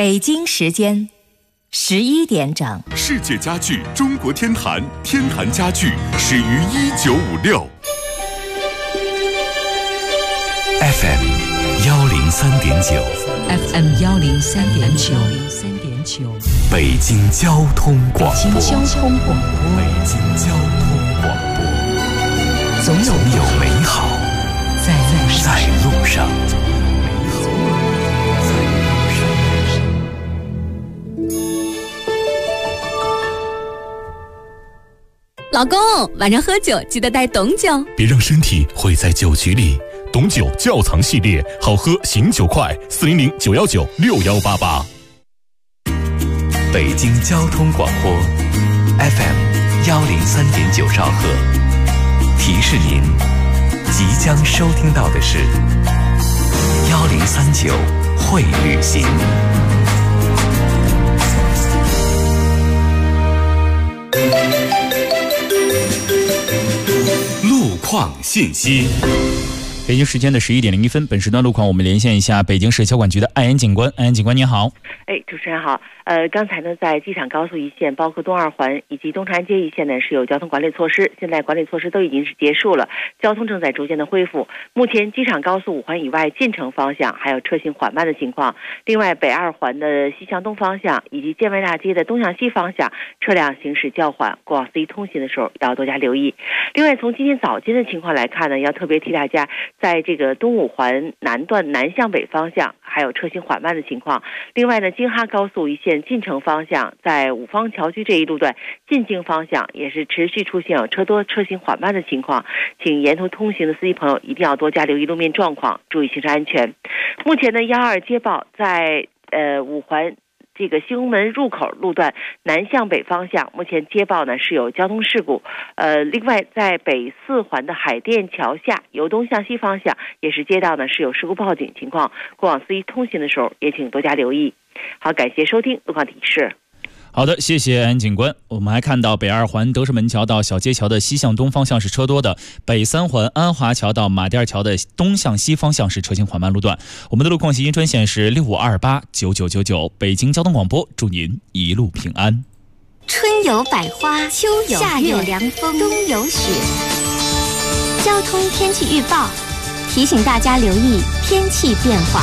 北京时间11点整。 世界家具中国天坛，天坛家具始于1956。 FM 103.9 FM 103.9 北京交通广播。 北京交通广播。 北京交通广播。总有美好在路上。 老公，晚上喝酒记得带董酒， 别让身体毁在酒局里。董酒窖藏系列，好喝醒酒快，400-919-6188。 北京交通广播 FM 103.9兆赫，提示您即将收听到的是1039会旅行。 路况信息。 北京时间的11点01分，本时段路况我们连线一下北京市交管局的艾安警官。艾安警官您好。 主持人好。刚才呢，在机场高速一线，包括东二环以及东长安街一线呢，是有交通管理措施。现在管理措施都已经是结束了，交通正在逐渐的恢复。目前机场高速5环以外进城方向还有车行缓慢的情况。另外，北2环的西向东方向以及建外大街的东向西方向车辆行驶较缓，过往司机通行的时候要多加留意。另外，从今天早间的情况来看呢，要特别提大家，在这个东5环南段南向北方向还有车行缓慢的情况。另外呢，京哈高速一线进城方向，在五方桥区这一路段进京方向也是持续出现有车多车行缓慢的情况，请沿途通行的司机朋友一定要多加留意路面状况，注意行车安全。目前的12接报在5环这个西红门入口路段南向北方向，目前接报呢是有交通事故。另外在北4环的海淀桥下由东向西方向也是接到呢是有事故报警情况，过往司机通行的时候也请多加留意。好，感谢收听路况提示。 好的，谢谢安警官。我们还看到北2环德胜门桥到小街桥的西向东方向是车多的，北3环安华桥到马甸桥的东向西方向是车行缓慢路段。我们的路况信息专线是65289999。北京交通广播，祝您一路平安。 春有百花，秋有夏有凉风，冬有雪。交通天气预报提醒大家留意天气变化。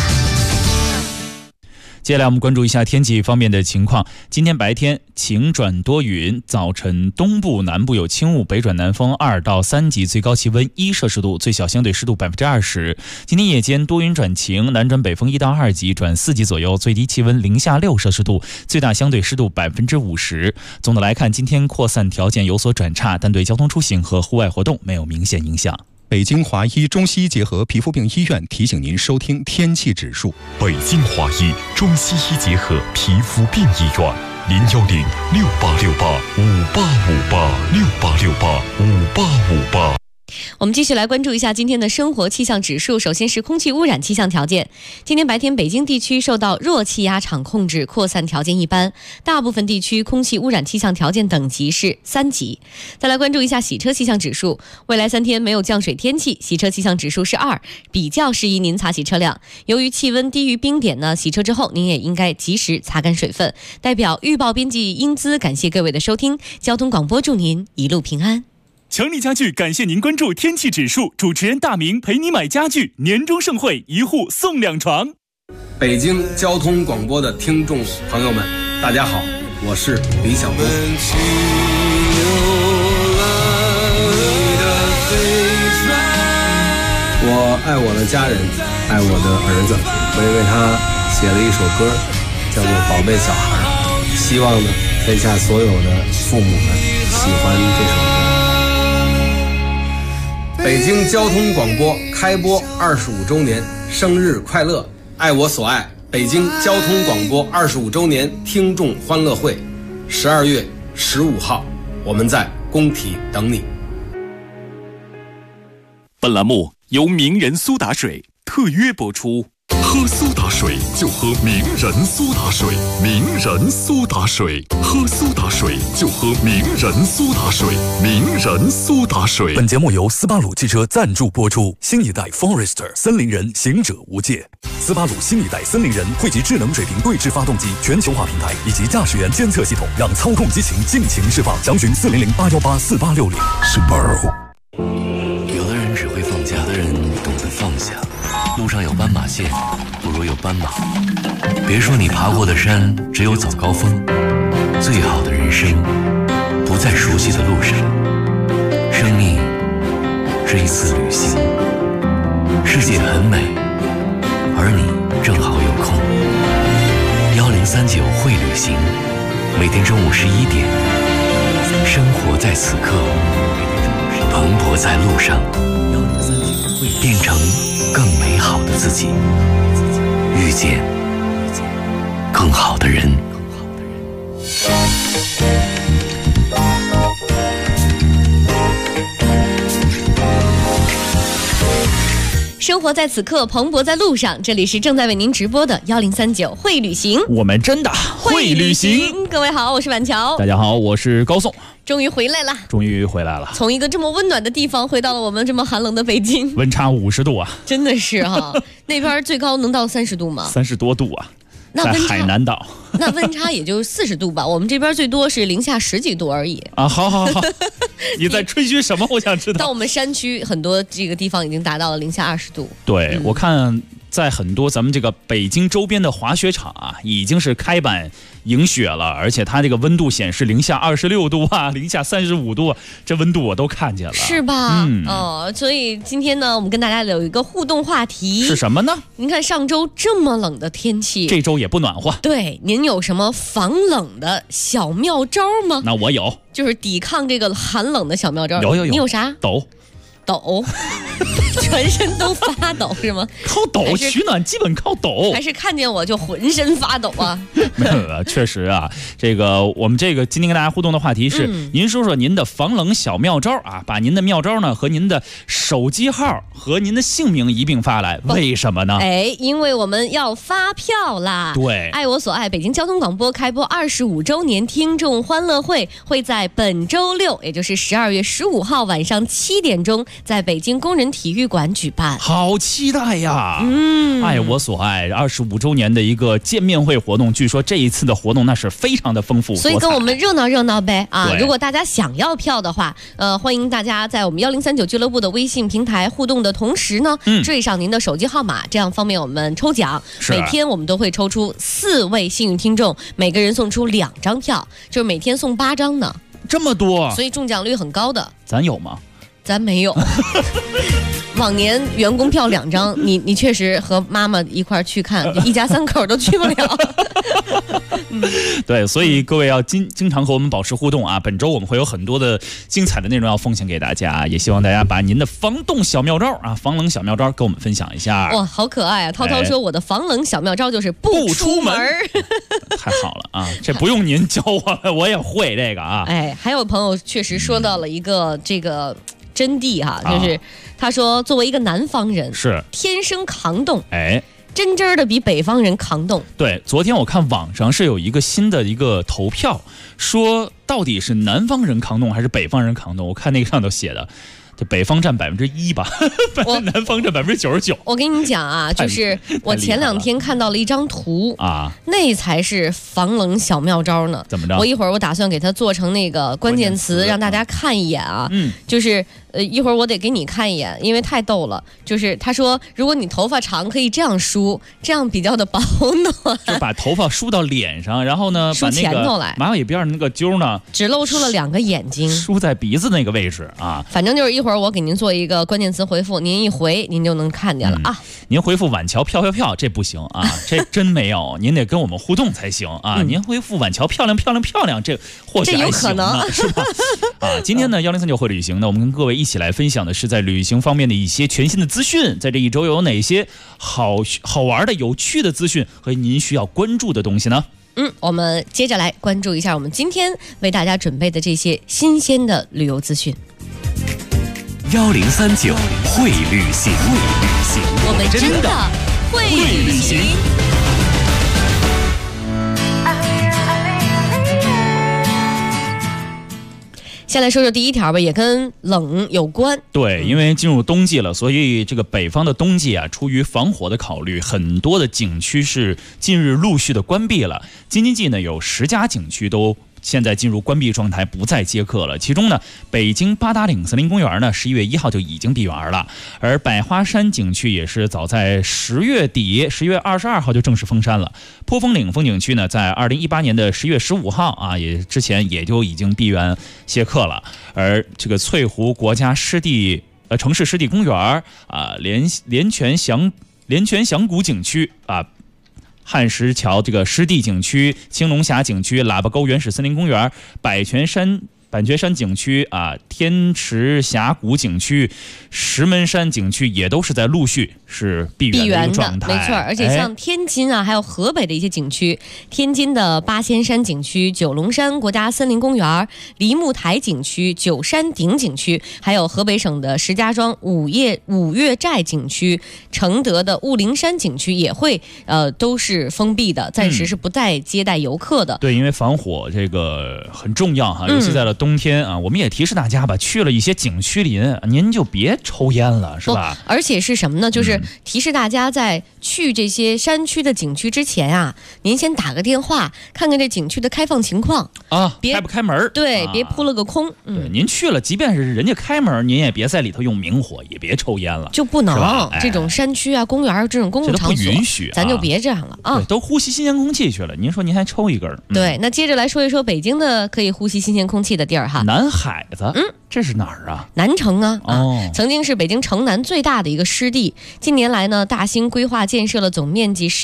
接下来我们关注一下天气方面的情况。今天白天晴转多云，早晨东部南部有轻雾，北转南风2到3级，最高气温1摄氏度，最小相对湿度20%。今天夜间多云转晴，南转北风1到2级，转4级左右，最低气温零下6摄氏度，最大相对湿度50%。总的来看，今天扩散条件有所转差，但对交通出行和户外活动没有明显影响。 北京华医中西医结合皮肤病医院提醒您收听天气指数。 北京华医中西医结合皮肤病医院，010-6868-5858，6868-5858。 我们继续来关注一下今天的生活气象指数。首先是空气污染气象条件。今天白天北京地区受到弱气压场控制，扩散条件一般，大部分地区空气污染气象条件等级是3级。再来关注一下洗车气象指数。未来3天没有降水天气，洗车气象指数是2，比较适宜您擦洗车辆。由于气温低于冰点呢，洗车之后您也应该及时擦干水分。代表预报编辑英姿感谢各位的收听，交通广播祝您一路平安。 强力家具感谢您关注天气指数，主持人大明陪你买家具，年终盛会1户送2床。 北京交通广播的听众朋友们，大家好，我是李小东。我爱我的家人，爱我的儿子，我也为他写了一首歌，叫做《宝贝小孩》，希望呢天下所有的父母们喜欢这首歌。北京交通广播开播25周年，生日快乐！爱我所爱，北京交通广播25周年听众欢乐会，12月15号，我们在工体等你。 本栏目由名人苏打水特约播出。 喝苏打水就喝名人苏打水，名人苏打水，喝苏打水就喝名人苏打水，名人苏打水。 本节目由斯巴鲁汽车赞助播出。新一代 Forester 森林人，行者无界。斯巴鲁新一代森林人汇集智能水平对置发动机、全球化平台以及驾驶员监测系统，让操控激情尽情释放。详询400-818-4860。Subaru。 有的人只会放假，有的人懂得放下。路上有斑马线，不如有斑马。别说你爬过的山只有早高峰，最好的人生不在熟悉的路上。生命是一次旅行，世界很美，而你正好有空。1039会旅行，每天中午11点，生活在此刻，蓬勃在路上，变成更美好的自己，遇见更好的人。 生活在此刻，蓬勃在路上。这里是正在为您直播的1039会旅行， 我们真的会旅行。 各位好，我是婉乔。 大家好，我是高颂。 终于回来了，从一个这么温暖的地方回到了我们这么寒冷的北京， 温差50度啊， 真的是哈。那边最高能到30度吗 ？30多度啊。在海南岛， 那温差也就40度吧。我们这边最多是零下10几度而已啊！好，你在吹嘘什么？我想知道。 但我们山区很多这个地方已经达到了零下20度。 对，我看在很多咱们这个北京周边的滑雪场啊，已经是开板迎雪了，而且它这个温度显示零下26度啊，零下35度，这温度我都看见了， 是吧？所以今天呢，我们跟大家有一个互动话题， 是什么呢？ 您看上周这么冷的天气， 这周也不暖和。 对，您有什么防冷的小妙招吗？ 那我有， 就是抵抗这个寒冷的小妙招。 有， 你有啥？ 抖。 全身都发抖是吗？ 靠抖取暖，基本靠抖。 还是看见我就浑身发抖啊？ 没有，确实啊。这个我们这个今天跟大家互动的话题是，您说说您的防冷小妙招啊，把您的妙招呢和您的手机号和您的姓名一并发来。为什么呢？ 因为我们要发票啦。 对， 爱我所爱北京交通广播开播25周年听众欢乐会会在本周6，也就是12月15号晚上7点钟。在北京工人体育馆举办， 好期待呀！爱我所爱25周年的一个见面会活动，据说这一次的活动那是非常的丰富， 所以跟我们热闹呗啊！如果大家想要票的话，欢迎大家在我们1039俱乐部的微信平台互动的同时呢，缀上您的手机号码，这样方便我们抽奖。每天我们都会抽出4位幸运听众，每个人送出2张票，就是每天送8张呢， 这么多， 所以中奖率很高的。 咱有吗？ 咱没有，往年员工票2张，你确实和妈妈一块去看，一家3口都去不了。 对，所以各位要经常和我们保持互动啊！本周我们会有很多的精彩的内容要奉献给大家，也希望大家把您的防冻小妙招啊、防冷小妙招跟我们分享一下。 哇，好可爱啊！涛涛说我的防冷小妙招就是不出门。 太好了啊！这不用您教我也会这个啊。 还有朋友确实说到了一个这个真谛哈，就是他说作为一个南方人是天生抗冻，真的比北方人抗冻。 对，昨天我看网上是有一个新的一个投票，说到底是南方人抗冻还是北方人抗冻？我看那个上头写的，这北方占1%吧，南方占99%。 我跟你讲啊，就是我前2天看到了一张图啊，那才是防冷小妙招呢。 怎么着？ 我一会儿我打算给它做成那个关键词，让大家看一眼啊。就是一会儿我得给你看一眼，因为太逗了。就是他说，如果你头发长，可以这样梳，这样比较的保暖。 就把头发梳到脸上，然后呢， 梳前头来， 马尾辫那个揪呢， 只露出了2个眼睛， 梳在鼻子那个位置啊。 反正就是一会儿我给您做一个关键词回复，您一回您就能看见了啊。 您回复晚桥漂这不行啊，这真没有，您得跟我们互动才行啊。您回复晚桥漂亮，这或许还行呢，是吧？啊，今天呢1039会旅行呢，我们跟各位一起来分享的是在旅行方面的一些全新的资讯，在这一周有哪些好玩的、有趣的资讯和您需要关注的东西呢？ 我们接着来关注一下我们今天为大家准备的这些新鲜的旅游资讯。 1039会旅行， 我们真的会旅行。先来说说第一条吧，也跟冷有关。 对，因为进入冬季了，所以这个北方的冬季啊，出于防火的考虑，很多的景区是近日陆续的关闭了。京津冀呢，有10家景区都现在进入关闭状态，不再接客了。其中呢，北京八达岭森林公园呢，11月1号就已经闭园了，而百花山景区也是早在10月底，10月22号就正式封山了。坡峰岭风景区呢，在2018年的10月15号啊，之前也就已经闭园歇客了。而这个翠湖国家城市湿地公园啊，连泉响谷景区啊，汉石桥这个湿地景区、青龙峡景区、喇叭沟原始森林公园、百泉山景区啊、天池峡谷景区、石门山景区也都是在陆续是闭园的状态， 没错。而且像天津啊，还有河北的一些景区，天津的八仙山景区、九龙山国家森林公园、梨木台景区、九山顶景区，还有河北省的石家庄五岳寨景区、承德的雾灵山景区也会都是封闭的，暂时是不再接待游客的。 对，因为防火这个很重要哈，尤其在了冬天啊，我们也提示大家吧，去了一些景区里，您就别抽烟了，是吧？ 而且是什么呢？就是提示大家在去这些山区的景区之前啊，您先打个电话，看看这景区的开放情况啊，开不开门？ 对，别扑了个空。 对，您去了，即便是人家开门，您也别在里头用明火，也别抽烟了， 就不能这种山区啊、公园这种公共场所不允许， 咱就别这样了啊！ 对，都呼吸新鲜空气去了，您说您还抽一根？ 对，那接着来说一说北京的可以呼吸新鲜空气的地儿哈。 南海子，这是哪儿啊？ 南城啊，曾经是北京城南最大的一个湿地。近年来呢，大兴规划建设了总面积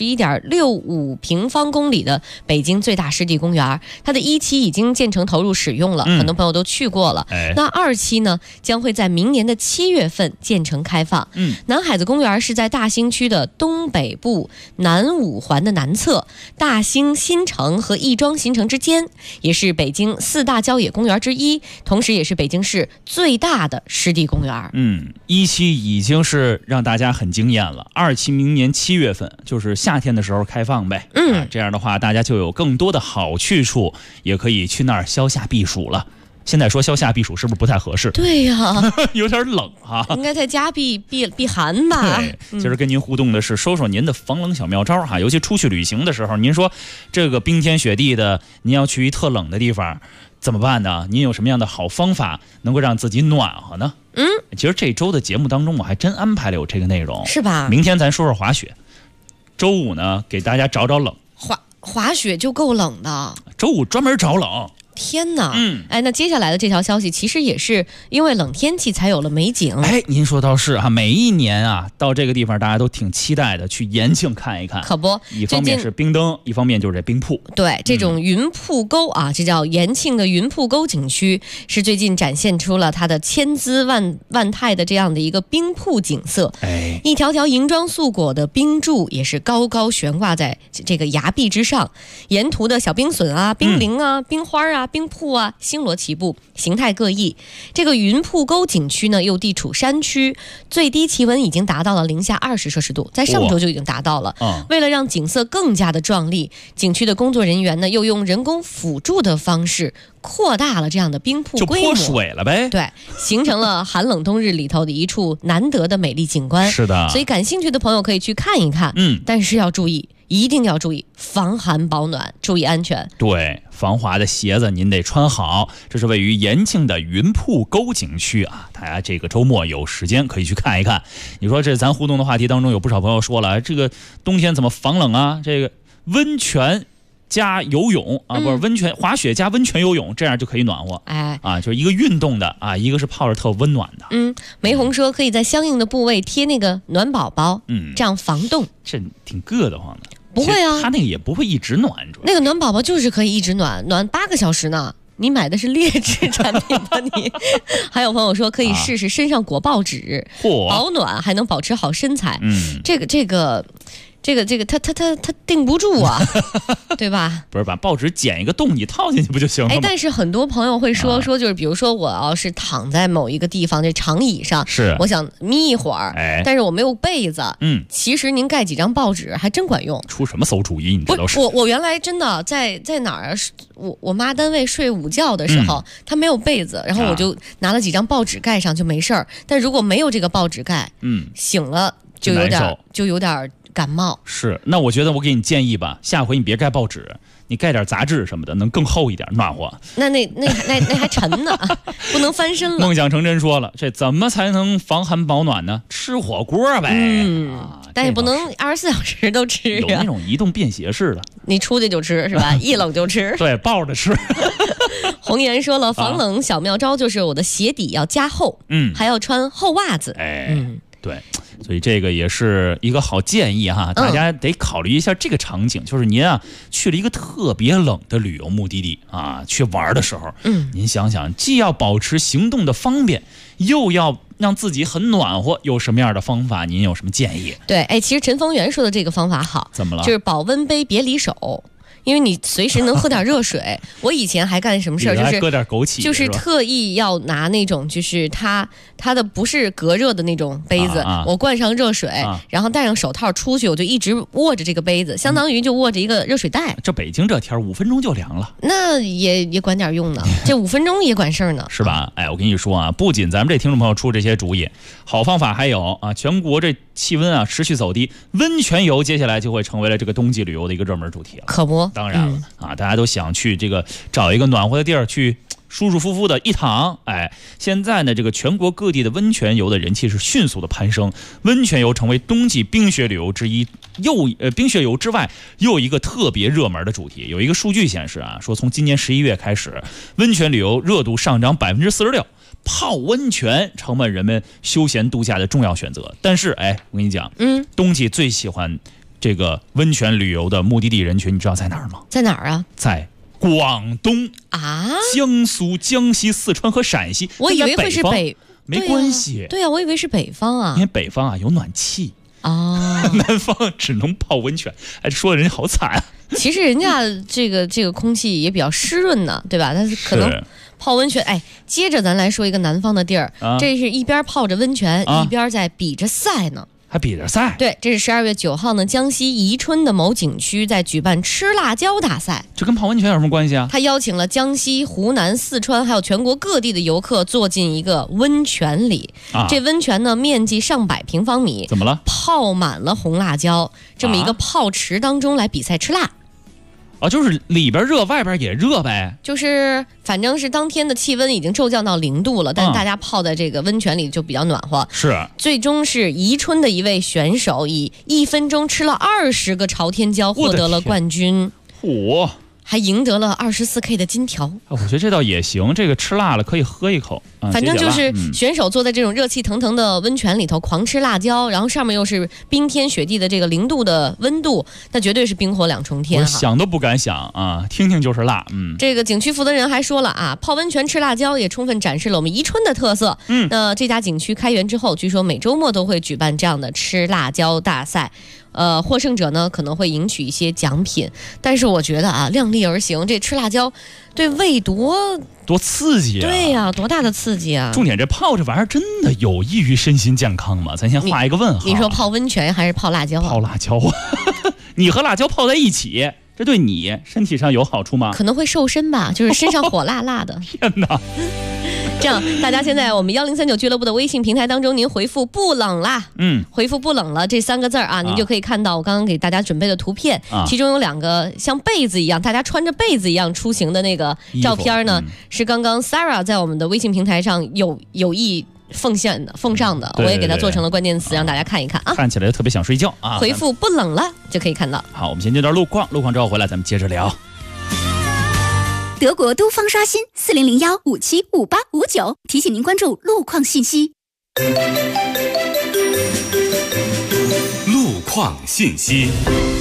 11.65平方公里的北京最大湿地公园，它的1期已经建成投入使用了，很多朋友都去过了。那2期呢，将会在明年的7月份建成开放。南海子公园是在大兴区的东北部南5环的南侧，大兴新城和亦庄新城之间，也是北京4大郊野公园之一，同时也是北京市最大的湿地公园。 1期已经是让大家很惊艳了，2期明年7月份，就是夏天的时候开放呗。这样的话大家就有更多的好去处，也可以去那儿消夏避暑了。现在说消夏避暑是不是不太合适？ 对呀， 有点冷哈。 应该在家避寒吧。 对，今儿跟您互动的是说说您的防冷小妙招哈，尤其出去旅行的时候，您说这个冰天雪地的，您要去一特冷的地方怎么办呢？您有什么样的好方法能够让自己暖和呢？其实这周的节目当中我还真安排了有这个内容， 是吧？ 明天咱说说滑雪，周五呢给大家找冷。 滑雪就够冷的， 周五专门找冷。 天哪！那接下来的这条消息其实也是因为冷天气才有了美景。 您说倒是哈，每一年啊到这个地方大家都挺期待的，去延庆看一看。 可不， 一方面是冰灯，一方面就是这冰瀑。 对，这种云瀑沟啊，这叫延庆的云瀑沟景区，是最近展现出了它的千姿万态的这样的一个冰瀑景色。一条条银装素裹的冰柱也是高高悬挂在这个崖壁之上，沿途的小冰笋啊、冰凌啊、冰花啊、冰瀑啊，星罗棋布，形态各异。这个云瀑沟景区呢，又地处山区，最低气温已经达到了零下20摄氏度，在上周就已经达到了。为了让景色更加的壮丽，景区的工作人员呢，又用人工辅助的方式扩大了这样的冰瀑规模， 就泼水了呗。 对，形成了寒冷冬日里头的一处难得的美丽景观。 是的， 所以感兴趣的朋友可以去看一看。但是要注意，一定要注意防寒保暖，注意安全。 对，防滑的鞋子您得穿好。这是位于延庆的云瀑沟景区啊，大家这个周末有时间可以去看一看。你说这咱互动的话题当中有不少朋友说了，这个冬天怎么防冷啊？这个温泉加游泳啊，不是温泉滑雪加温泉游泳，这样就可以暖和。就是一个运动的啊，一个是泡着特温暖的。 梅红说可以在相应的部位贴那个暖宝宝，这样防冻。 这挺硌得慌的。 不会啊， 它那个也不会一直暖着。 那个暖宝宝就是可以一直暖8个小时呢。你买的是劣质产品吧你？还有朋友说可以试试身上裹报纸，保暖还能保持好身材。这个这个它定不住啊，对吧？ 不是把报纸剪一个洞，你套进去不就行了吗？ 但是很多朋友会说，就是比如说我要是躺在某一个地方这长椅上， 是我想眯一会儿，但是我没有被子，其实您盖几张报纸还真管用。 出什么馊主意？你这都是我原来真的在哪儿？我妈单位睡午觉的时候，她没有被子，然后我就拿了几张报纸盖上就没事儿。但如果没有这个报纸盖，醒了就有点感冒。 是，那我觉得我给你建议吧，下回你别盖报纸，你盖点杂志什么的，能更厚一点，暖和。 那还沉呢，不能翻身了。 梦想成真说了，这怎么才能防寒保暖呢？吃火锅呗。 但也不能24小时都吃啊。 有那种移动便携式的， 你出去就吃是吧？一冷就吃。 对，抱着吃。 红颜说了，防冷小妙招就是我的鞋底要加厚，还要穿厚袜子。 对，所以这个也是一个好建议哈，大家得考虑一下这个场景，就是您啊去了一个特别冷的旅游目的地啊，去玩的时候，您想想，既要保持行动的方便，又要让自己很暖和，有什么样的方法？您有什么建议？ 对，其实陈丰源说的这个方法好， 怎么了？ 就是保温杯别离手。因为你随时能喝点热水。我以前还干什么事儿，就是搁点枸杞， 就是特意要拿那种就是它的不是隔热的那种杯子，我灌上热水，然后戴上手套出去，我就一直握着这个杯子，相当于就握着一个热水袋。 这北京这天5分钟就凉了， 那也管点用呢，这5分钟也管事儿呢， 是吧？我跟你说啊，不仅咱们这听众朋友出这些主意，好方法还有啊，全国这气温啊持续走低，温泉游接下来就会成为了这个冬季旅游的一个热门主题了。 可不， 当然了啊，大家都想去这个找一个暖和的地儿去舒舒服服的一躺。现在呢，这个全国各地的温泉游的人气是迅速的攀升，温泉游成为冬季冰雪旅游之一，冰雪游之外又有一个特别热门的主题。有一个数据显示啊，说从今年11月开始，温泉旅游热度上涨46%。泡温泉成为人们休闲度假的重要选择。但是我跟你讲，冬季最喜欢这个温泉旅游的目的地人群，你知道在哪儿吗？ 在哪儿啊？ 在广东啊， 江苏、江西、四川和陕西。 我以为会是没关系。 对啊，我以为是北方啊， 因为北方啊有暖气啊， 南方只能泡温泉。说的人家好惨啊。 其实人家这个空气也比较湿润呢，对吧？但是可能泡温泉。接着咱来说一个南方的地儿，这是一边泡着温泉，一边在比着赛呢。 还比着赛？ 对，这是12月9号呢，江西宜春的某景区在举办吃辣椒大赛。 这跟泡温泉有什么关系啊？ 他邀请了江西、湖南、四川还有全国各地的游客坐进一个温泉里。这温泉呢，面积上百平方米， 怎么了？ 泡满了红辣椒，这么一个泡池当中来比赛吃辣。 就是里边热，外边也热呗。 就是反正是当天的气温已经骤降到0度了，但是大家泡在这个温泉里就比较暖和。 是， 最终是宜春的一位选手以1分钟吃了20个朝天椒获得了冠军。还赢得了24K 的金条。 我觉得这倒也行，这个吃辣了可以喝一口。 反正就是选手坐在这种热气腾腾的温泉里头狂吃辣椒，然后上面又是冰天雪地的这个0度的温度，那绝对是冰火2重天。 我想都不敢想啊，听听就是辣。 这个景区负责人还说了啊，泡温泉吃辣椒也充分展示了我们宜春的特色。那这家景区开园之后，据说每周末都会举办这样的吃辣椒大赛。获胜者呢可能会赢取一些奖品，但是我觉得啊，量力而行，这吃辣椒对胃多刺激啊！ 对呀，多大的刺激啊！ 重点这泡这玩意儿真的有益于身心健康吗？咱先画一个问号。 你说泡温泉还是泡辣椒？ 泡辣椒啊！你和辣椒泡在一起，这对你身体上有好处吗？ 可能会瘦身吧，就是身上火辣辣的。 天哪！ 这样，大家现在我们1039俱乐部的微信平台当中，您回复不冷啦，回复不冷了这3个字啊，您就可以看到我刚刚给大家准备的图片，其中有2个像被子一样，大家穿着被子一样出行的那个照片呢，是刚刚 Sarah 在我们的微信平台上有意奉上的，我也给它做成了关键词，让大家看一看啊， 看起来特别想睡觉啊， 回复不冷了就可以看到。 好，我们先接段路况之后回来咱们接着聊。 德国都方刷新4001575859，提醒您关注路况信息。 路况信息。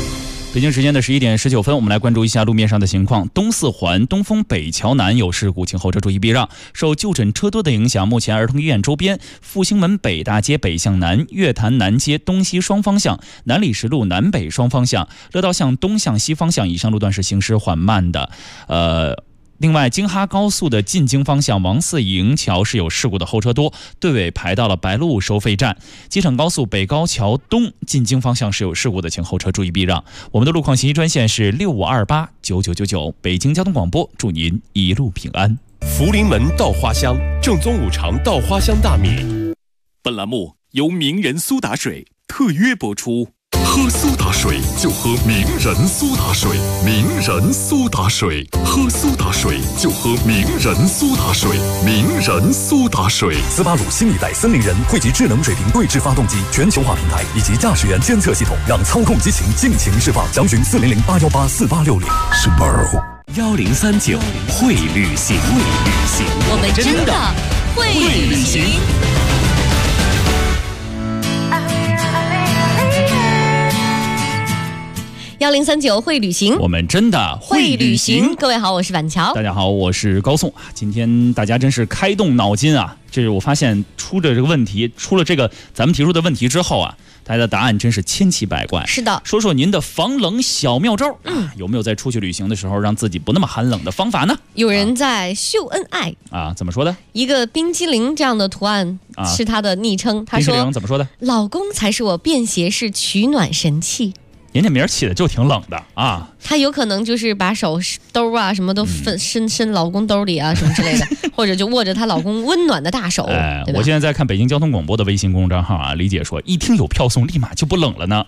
北京时间的11点19分，我们来关注一下路面上的情况。东四环东风北桥南有事故，请后车注意避让。受就诊车多的影响，目前儿童医院周边、复兴门北大街北向南、月坛南街东西双方向、南礼士路南北双方向、乐道巷东向西方向以上路段是行驶缓慢的。另外，京哈高速的进京方向王四营桥是有事故的，后车多，队尾排到了白鹿收费站。机场高速北高桥东进京方向是有事故的，请后车注意避让。我们的路况信息专线是65289999，北京交通广播，祝您一路平安。 福临门稻花香，正宗五常稻花香大米。 本栏目由名人苏打水特约播出。 喝苏打水就喝名人苏打水，名人苏打水，喝苏打水就喝名人苏打水，名人苏打水。 斯巴鲁新一代森林人汇集智能水平对置发动机全球化平台以及驾驶员监测系统，让操控激情尽情释放。详询400-818-4860。Subaru 1039会旅行， 我们真的会旅行。1039会旅行， 我们真的会旅行。 各位好，我是板桥。 大家好，我是高颂。今天大家真是开动脑筋啊！这是我发现出了这个咱们提出的问题之后啊，大家的答案真是千奇百怪。 是的， 说说您的防冷小妙招有没有在出去旅行的时候让自己不那么寒冷的方法呢？ 有人在秀恩爱啊，怎么说的？ 一个冰激凌这样的图案是他的昵称，他说：“ 冰激凌怎么说的？ 老公才是我便携式取暖神器。” 人家名儿起的就挺冷的啊， 他有可能就是把手兜啊什么都伸老公兜里啊什么之类的，或者就握着她老公温暖的大手。 我现在在看北京交通广播的微信公众账号啊，李姐说一听有票送，立马就不冷了呢。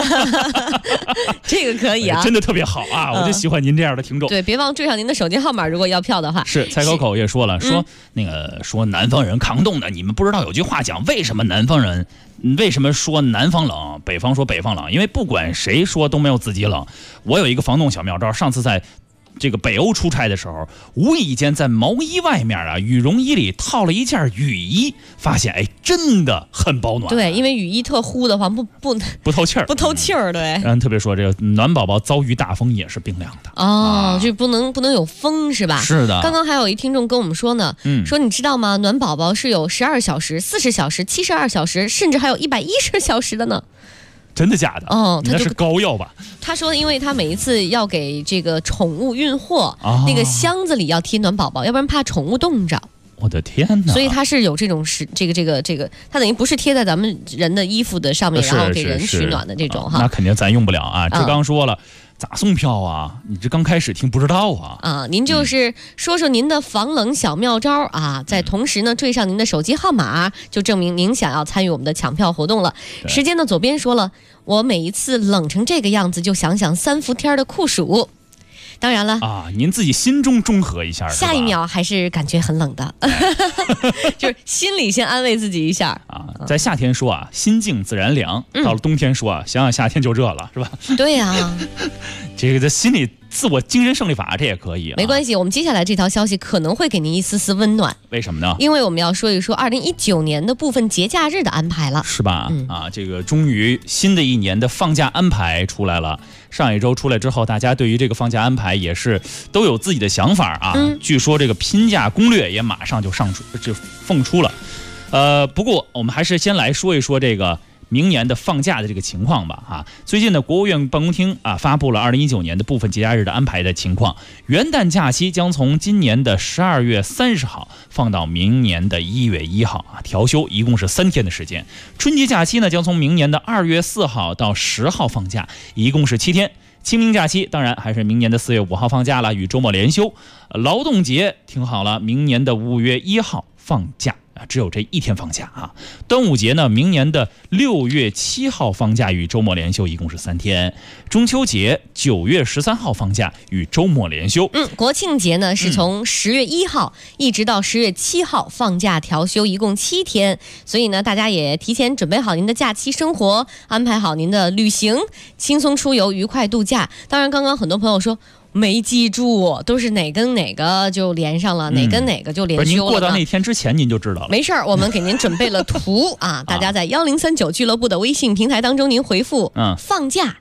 这个可以啊， 真的特别好啊，我就喜欢您这样的听众。 对，别忘缀上您的手机号码，如果要票的话。 是蔡口口也说了，说南方人抗冻的，你们不知道有句话讲，为什么说南方冷，北方说北方冷？因为不管谁说都没有自己冷。我有一个防冻小妙招，上次在这个北欧出差的时候，无意间在毛衣外面啊，羽绒衣里套了一件雨衣，发现真的很保暖。 对，因为雨衣特呼的话不透气儿， 不透气儿。对， 特别说这个暖宝宝遭遇大风也是冰凉的哦，就不能有风是吧？ 是的。 刚刚还有一听众跟我们说呢，说你知道吗？暖宝宝是有12小时、40小时、72小时，甚至还有110小时的呢。 真的假的？ 哦， 那是膏药吧？ 他说，因为他每一次要给这个宠物运货，那个箱子里要贴暖宝宝，要不然怕宠物冻着。 我的天哪！ 所以他是有这种这个，他等于不是贴在咱们人的衣服的上面，然后给人取暖的这种哈。 那肯定咱用不了啊！这刚说了。咋送票啊？你这刚开始听不知道啊！ 您就是说说您的防冷小妙招啊，在同时呢缀上您的手机号码，就证明您想要参与我们的抢票活动了。时间的左边说了，我每一次冷成这个样子，就想想3伏天的酷暑。当然了啊，您自己心中中和一下， 下一秒还是感觉很冷的，就是心里先安慰自己一下啊。在夏天说啊，心静自然凉；到了冬天说啊，想想夏天就热了，是吧？ 对呀， 这个在心里自我精神胜利法，这也可以。 没关系，我们接下来这条消息可能会给您一丝丝温暖。 为什么呢？ 因为我们要说一说2019年的部分节假日的安排了， 是吧？这个终于新的一年的放假安排出来了。上一周出来之后，大家对于这个放假安排也是都有自己的想法啊。据说这个拼假攻略也马上就放出了。不过我们还是先来说一说这个明年的放假的这个情况吧。最近的国务院办公厅发布了2019年的部分节假日的安排的情况。元旦假期将从今年的12月30号放到明年的1月1号调休，一共是3天的时间。春节假期呢将从明年的2月4号到10号放假，一共是7天。清明假期当然还是明年的4月5号放假了，与周末连休。劳动节听好了，明年的5月1号放假。只有这1天放假啊。端午节呢，明年的6月7号放假，与周末连休，一共是3天。中秋节9月13号放假，与周末连休。 国庆节呢是从10月1号一直到10月7号放假调休，一共7天。所以呢，大家也提前准备好您的假期生活，安排好您的旅行，轻松出游，愉快度假。当然，刚刚很多朋友说没记住，都是哪跟哪个就连上了，哪跟哪个就连休了。 您过到那天之前您就知道了。 没事儿，我们给您准备了图啊，大家在1039俱乐部的微信平台当中，您回复放假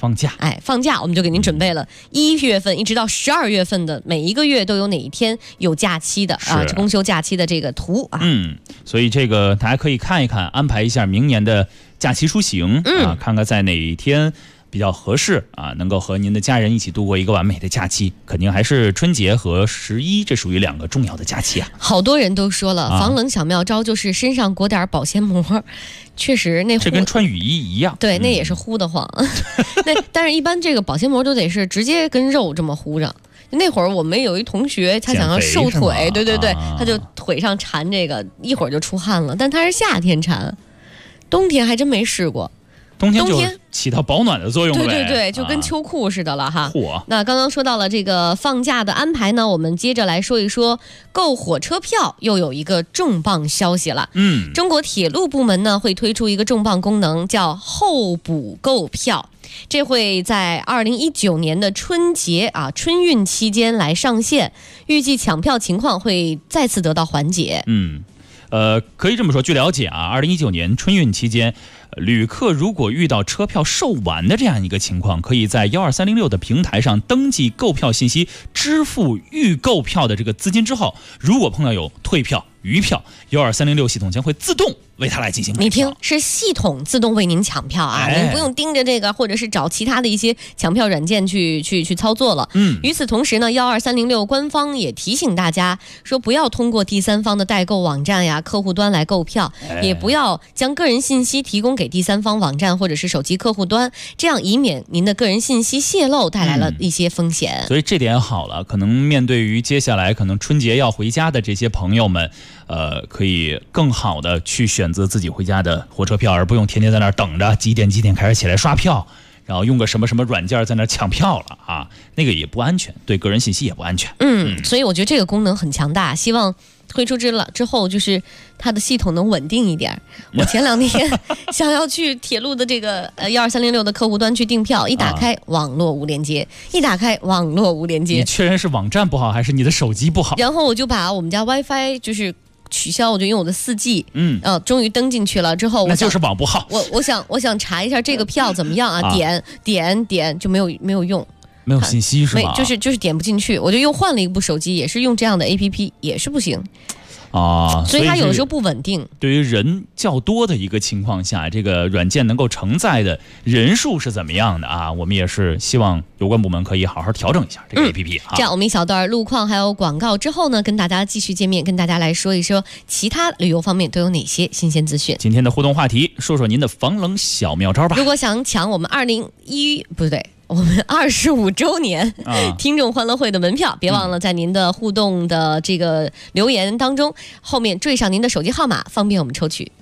放假， 放假我们就给您准备了1月份一直到12月份的每一个月都有哪一天有假期的公休假期的这个图啊。 所以这个大家可以看一看，安排一下明年的假期出行看看在哪一天比较合适能够和您的家人一起度过一个完美的假期。肯定还是春节和11，这属于2个重要的假期啊。 好多人都说了，防冷小妙招就是身上裹点保鲜膜。确实，这跟穿雨衣一样， 对，那也是糊得慌。但是一般这个保鲜膜都得是直接跟肉这么糊上。那会儿我们有一同学，他想要瘦腿，对，他就腿上缠这个，一会儿就出汗了。但他是夏天缠，冬天还真没试过。 冬天就起到保暖的作用了， 对，就跟秋裤似的了哈。那刚刚说到了这个放假的安排呢，我们接着来说一说购火车票又有一个重磅消息了。中国铁路部门呢会推出一个重磅功能，叫候补购票。这会在2019年的春节春运期间来上线，预计抢票情况会再次得到缓解。 可以这么说，据了解2019年春运期间，旅客如果遇到车票售完的这样一个情况，可以在12306的平台上登记购票信息，支付预购票的这个资金之后，如果碰到有退票、余票，12306系统将会自动为他来进行买票。 你听，是系统自动为您抢票您不用盯着这个，或者是找其他的一些抢票软件去操作了。与此同时呢，12306官方也提醒大家说，不要通过第三方的代购网站呀、客户端来购票，也不要将个人信息提供给第三方网站或者是手机客户端，这样以免您的个人信息泄露带来了一些风险。 所以这点好了，可能面对于接下来可能春节要回家的这些朋友们，可以更好的去选择自己回家的火车票，而不用天天在那儿等着几点开始起来刷票，然后用个什么软件在那儿抢票了那个也不安全，对个人信息也不安全。 所以我觉得这个功能很强大，希望推出之后就是它的系统能稳定一点。我前2天想要去铁路的这个12306的客户端去订票，一打开网络无连接，你确认是网站不好还是你的手机不好？ 然后我就把我们家 WiFi 就是取消，我就用我的4G，终于登进去了之后， 那就是网不好。 我想查一下这个票怎么样点就没有用。 没有信息是吧？ 就是点不进去，我就又换了一部手机，也是用这样的 APP， 也是不行所以它有的时候不稳定。 对于人较多的一个情况下，这个软件能够承载的人数是怎么样的我们也是希望有关部门可以好好调整一下这个 APP 这样我们一小段路况还有广告之后呢，跟大家继续见面，跟大家来说一说其他旅游方面都有哪些新鲜资讯。 今天的互动话题，说说您的防冷小妙招吧。 如果想抢我们我们25周年听众欢乐会的门票，别忘了在您的互动的这个留言当中后面缀上您的手机号码，方便我们抽取。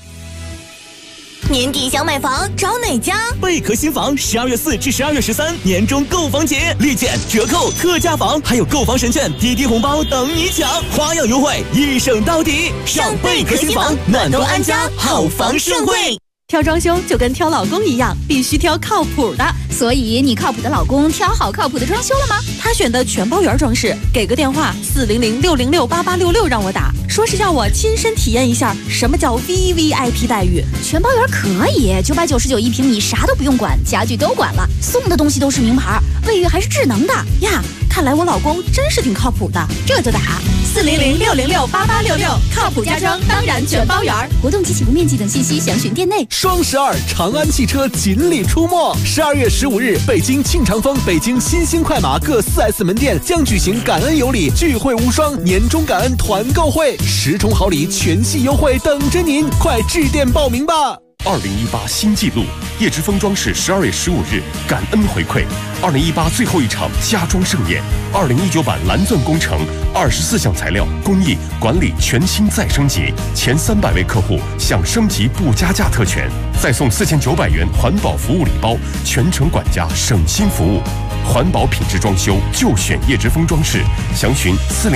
年底想买房找哪家？ 贝壳新房12月4至12月13年终购房节，立减、折扣、特价房，还有购房神券、滴滴红包等你抢，花样优惠，一省到底。上贝壳新房，暖冬安家，好房盛会。 挑装修就跟挑老公一样，必须挑靠谱的。 所以你靠谱的老公挑好靠谱的装修了吗？ 他选的全包圆装饰，给个电话400-606-8866让我打，说是让我亲身体验一下什么叫 VVIP 待遇。 全包圆可以，999一平，你啥都不用管，家具都管了，送的东西都是名牌，卫浴还是智能的呀。看来我老公真是挺靠谱的，这就打400-606-8866，靠谱家装当然全包圆。 活动及起步面积等信息详询店内。 双12长安汽车锦鲤出没，12月15日，北京庆长峰、北京新兴快马各4S 门店将举行感恩有礼聚会无双年终感恩团购会，10重好礼全系优惠等着您，快致电报名吧。 2018新纪录，叶之峰装饰12月15日感恩回馈2018最后一场家装盛宴，2019版蓝钻工程24项材料工艺管理全新再升级，前300位客户享升级不加价特权，再送4900元环保服务礼包，全程管家省心服务。环保品质装修就选叶之峰装饰，详询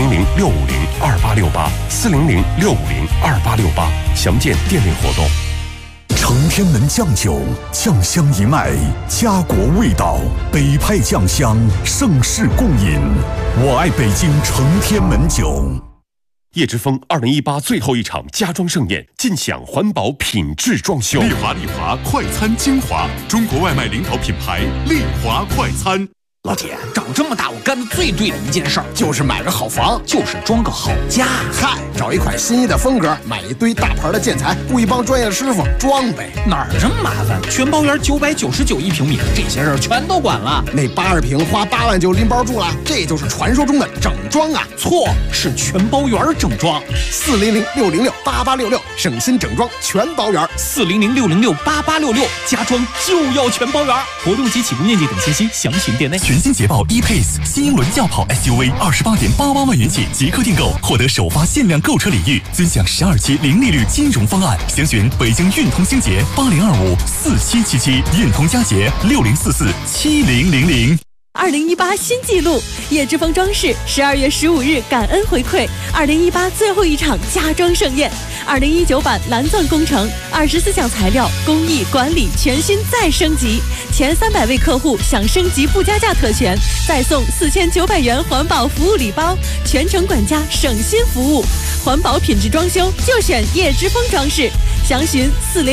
400-650-2868，400-650-2868，详见店内活动。 承天门酱酒，酱香一脉，家国味道，北派酱香，盛世共饮。我爱北京承天门酒。 叶之峰2018最后一场家装盛宴，尽享环保品质装修。 丽华快餐精华，中国外卖领导品牌丽华快餐。 老铁，长这么大我干的最对的一件事儿，就是买个好房，就是装个好家。 嗨，找一款心仪的风格，买一堆大牌的建材，雇一帮专业的师傅装呗。 哪儿这么麻烦？全包圆999一平米，这些事儿全都管了。 那80平花8万就拎包住了，这就是传说中的整装啊！ 错，是全包圆整装。 400-606-8866，省心整装全包圆。 400-606-8866，家装就要全包圆。活动及起步面积等信息详询店内。 全新捷豹 E-Pace 新英伦轿跑 SUV28.88万元起即刻订购，获得首发限量购车礼遇，尊享12期零利率金融方案。详询北京运通星捷80254777，运通佳捷60447000。 2018新纪录，叶之峰装饰12月15日感恩回馈2018最后一场家装盛宴，2019版蓝钻工程24项材料工艺管理全新再升级，前300位客户享升级不加价特权，再送4900元环保服务礼包，全程管家省心服务，环保品质装修就选叶之峰装饰，详询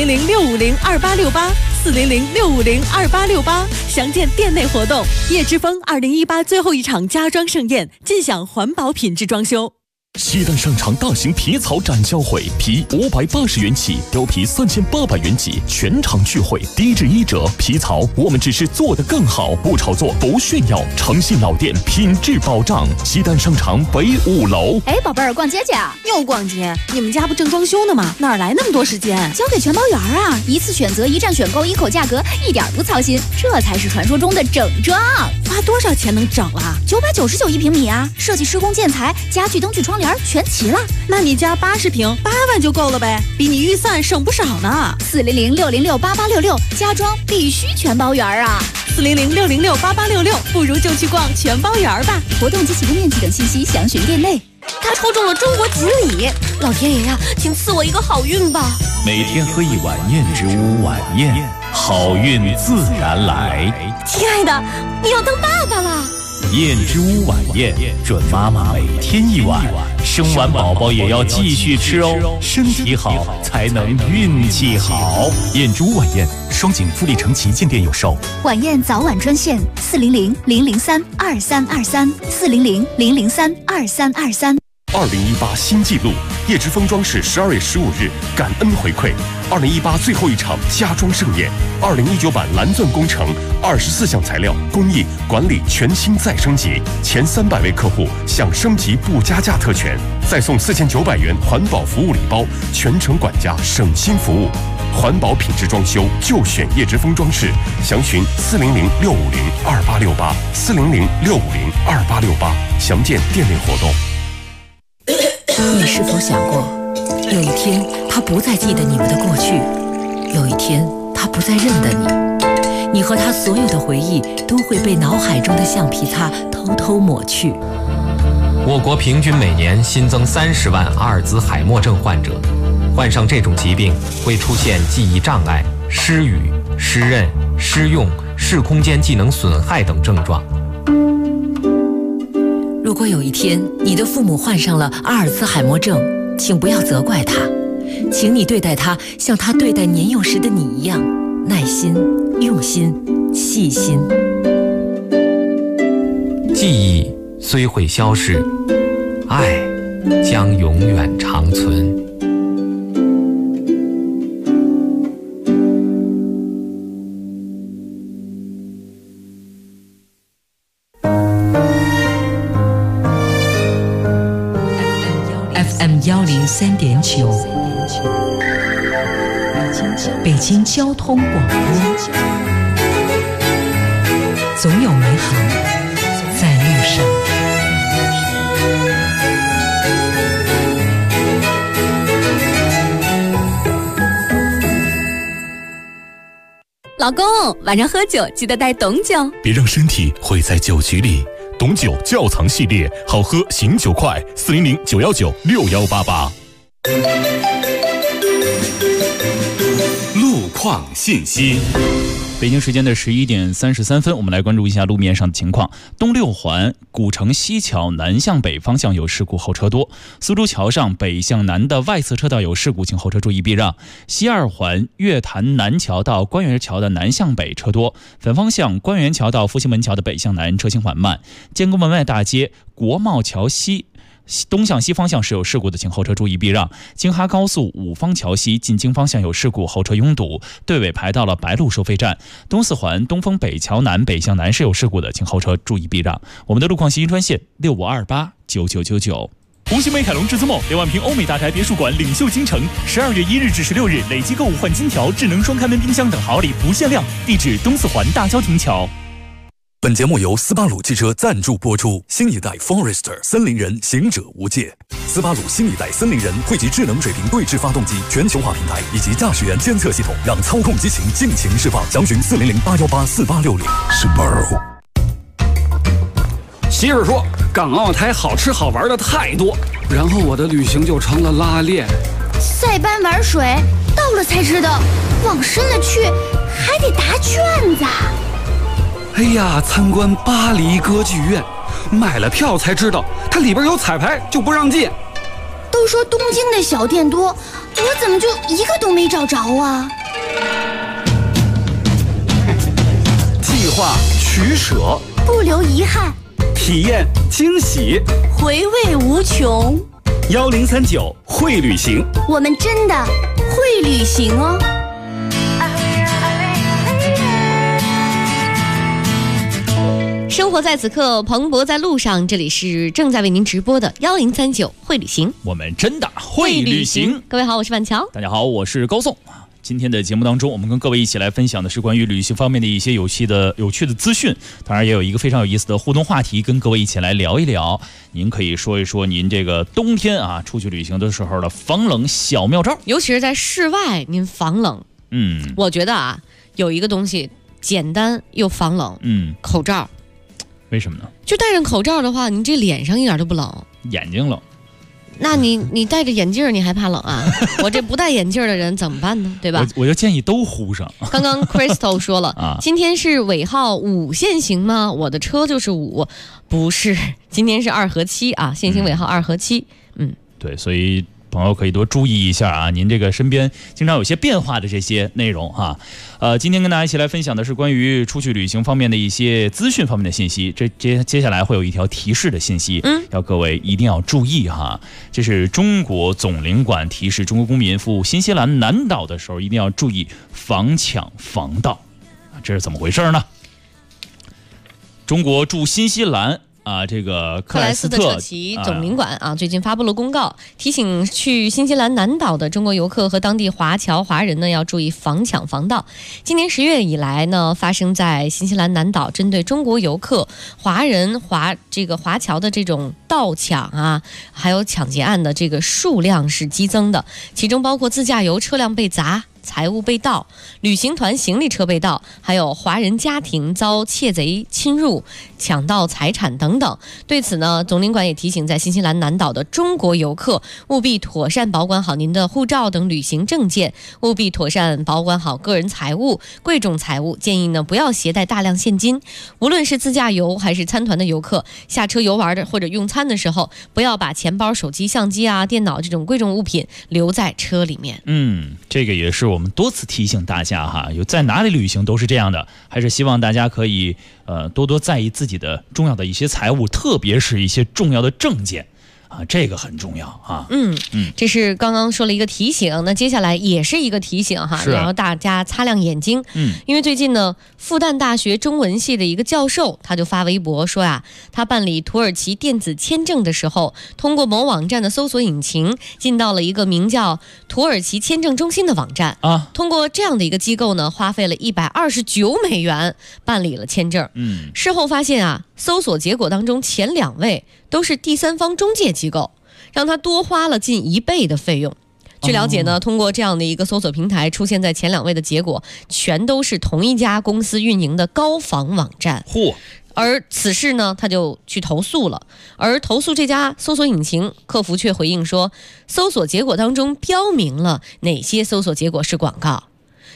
400-650-2868，400-650-2868，详见店内活动。叶之峰2018最后一场家装盛宴，尽享环保品质装修。 西单商场大型皮草展销会，皮580元起，貂皮3800元起，全场聚会，低至1折。皮草我们只是做得更好，不炒作，不炫耀，诚信老店，品质保障。西单商场北5楼。 哎，宝贝儿，逛街去啊？ 又逛街？你们家不正装修呢吗？哪来那么多时间？ 交给全包圆啊！一次选择，一站选购，一口价格，一点不操心，这才是传说中的整装。 花多少钱能整了 ？999一平米啊！设计、施工、建材、家具、灯具、窗帘全齐了。 那你家80平8万就够了呗，比你预算省不少呢。 400-606-8866，家装必须全包圆啊 ！400-606-8866，不如就去逛全包圆吧。 活动及起步面积等信息详询店内。 他抽中了中国锦鲤，老天爷呀，请赐我一个好运吧！ 每天喝一碗燕之屋晚宴，好运自然来。 亲爱的，你要当爸爸了。 燕之屋晚宴，准妈妈每天一碗，生完宝宝也要继续吃哦。身体好才能运气好。 燕之屋晚宴，双井富力城旗舰店有售。 晚宴早晚专线400-003-2323，400-003-2323。 2018新纪录，叶之峰装饰12月15日感恩回馈2018最后一场家装盛宴，2019版蓝钻工程24项材料工艺管理全新再升级，前300位客户享升级不加价特权，再送4900元环保服务礼包，全程管家省心服务，环保品质装修就选叶之峰装饰，详询400-650-2868，400-650-2868，详见店内活动。 你是否想过，有一天他不再记得你们的过去，有一天他不再认得你，你和他所有的回忆都会被脑海中的橡皮擦偷偷抹去。 我国平均每年新增30万阿尔兹海默症患者，患上这种疾病会出现记忆障碍、失语、失认、失用、视空间技能损害等症状。 如果有一天你的父母患上了阿尔兹海默症，请不要责怪他，请你对待他像他对待年幼时的你一样，耐心、用心、细心。 记忆虽会消逝，爱将永远长存。 FM103.9，北京交通广播，总有美好在路上。 老公，晚上喝酒记得带董酒， 别让身体毁在酒局里。董酒窖藏系列，好喝醒酒快，400-919-6188。 路况信息。 北京时间的11点33分，我们来关注一下路面上的情况。东六环古城西桥南向北方向有事故，后车多。苏州桥上北向南的外侧车道有事故，请后车注意避让。西二环月坛南桥到官园桥的南向北车多，反方向官园桥到复兴门桥的北向南车行缓慢。建国门外大街国贸桥西东向西方向是有事故的，请后车注意避让。京哈高速五方桥西进京方向有事故，后车拥堵，队尾排到了白鹿收费站。东四环东风北桥南北向南是有事故的，请后车注意避让。我们的路况信息专线65289999。 红星美凯龙至尊梦2万平欧美大宅别墅馆领袖京城，12月1日至16日累计购物换金条、智能双开门冰箱等好礼不限量。地址东四环大郊亭桥。 本节目由斯巴鲁汽车赞助播出。新一代 Forester 森林人，行者无界。斯巴鲁新一代森林人汇集智能水平对置发动机全球化平台以及驾驶员监测系统，让操控激情尽情释放。详询400-818-4860。Subaru。 媳妇说，港澳台好吃好玩的太多，然后我的旅行就成了拉练。 塞班玩水，到了才知道，往深了去还得答卷子。 哎呀，参观巴黎歌剧院，买了票才知道它里边有彩排，就不让进。 都说东京的小店多，我怎么就一个都没找着啊？ 计划取舍， 不留遗憾， 体验惊喜， 回味无穷。 1039会旅行， 我们真的会旅行哦。 生活在此刻，蓬勃在路上。这里是正在为您直播的1039会旅行， 我们真的会旅行。 各位好，我是万乔。 大家好，我是高颂。今天的节目当中，我们跟各位一起来分享的是关于旅行方面的一些有趣的资讯，当然也有一个非常有意思的互动话题，跟各位一起来聊一聊。您可以说一说您这个冬天啊出去旅行的时候的防冷小妙招， 尤其是在室外您防冷。我觉得啊，有一个东西简单又防冷，口罩。 为什么呢？ 就戴上口罩的话，你这脸上一点都不冷， 眼睛冷。 那你戴着眼镜你还怕冷啊？我这不戴眼镜的人怎么办呢？对吧？ 我就建议都糊上。 刚刚 Crystal 说了今天是尾号5限行吗？我的车就是5，不是，今天是2和7啊，限行尾号2和7。 对，所以朋友可以多注意一下啊，您这个身边经常有些变化的这些内容哈。今天跟大家一起来分享的是关于出去旅行方面的一些资讯方面的信息。接下来会有一条提示的信息，要各位一定要注意哈。这是中国总领馆提示中国公民赴新西兰南岛的时候一定要注意防抢防盗。这是怎么回事呢？中国驻新西兰这个克莱斯特彻奇总领馆最近发布了公告，提醒去新西兰南岛的中国游客和当地华侨华人呢要注意防抢防盗。今年10月以来呢，发生在新西兰南岛针对中国游客、华人华侨的这种盗抢还有抢劫案的这个数量是激增的，其中包括自驾游车辆被砸、财物被盗、旅行团行李车被盗，还有华人家庭遭窃贼侵入、抢盗财产等等。对此呢，总领馆也提醒在新西兰南岛的中国游客务必妥善保管好您的护照等旅行证件，务必妥善保管好个人财物、贵重财物。建议呢不要携带大量现金。无论是自驾游还是参团的游客，下车游玩的或者用餐的时候，不要把钱包、手机、相机电脑这种贵重物品留在车里面。 这个也是我们多次提醒大家哈，有在哪里旅行都是这样的，还是希望大家可以多多在意自己的重要的一些财物，特别是一些重要的证件这个很重要啊。 这是刚刚说了一个提醒，那接下来也是一个提醒哈，然后大家擦亮眼睛。因为最近呢，复旦大学中文系的一个教授他就发微博说他办理土耳其电子签证的时候，通过某网站的搜索引擎进到了一个名叫土耳其签证中心的网站通过这样的一个机构呢，花费了129美元办理了签证。事后发现搜索结果当中前2位都是第三方中介机构，让他多花了近1倍的费用。据了解呢，通过这样的一个搜索平台，出现在前2位的结果全都是同一家公司运营的高仿网站。而此事呢，他就去投诉了，而投诉这家搜索引擎客服却回应说，搜索结果当中标明了哪些搜索结果是广告。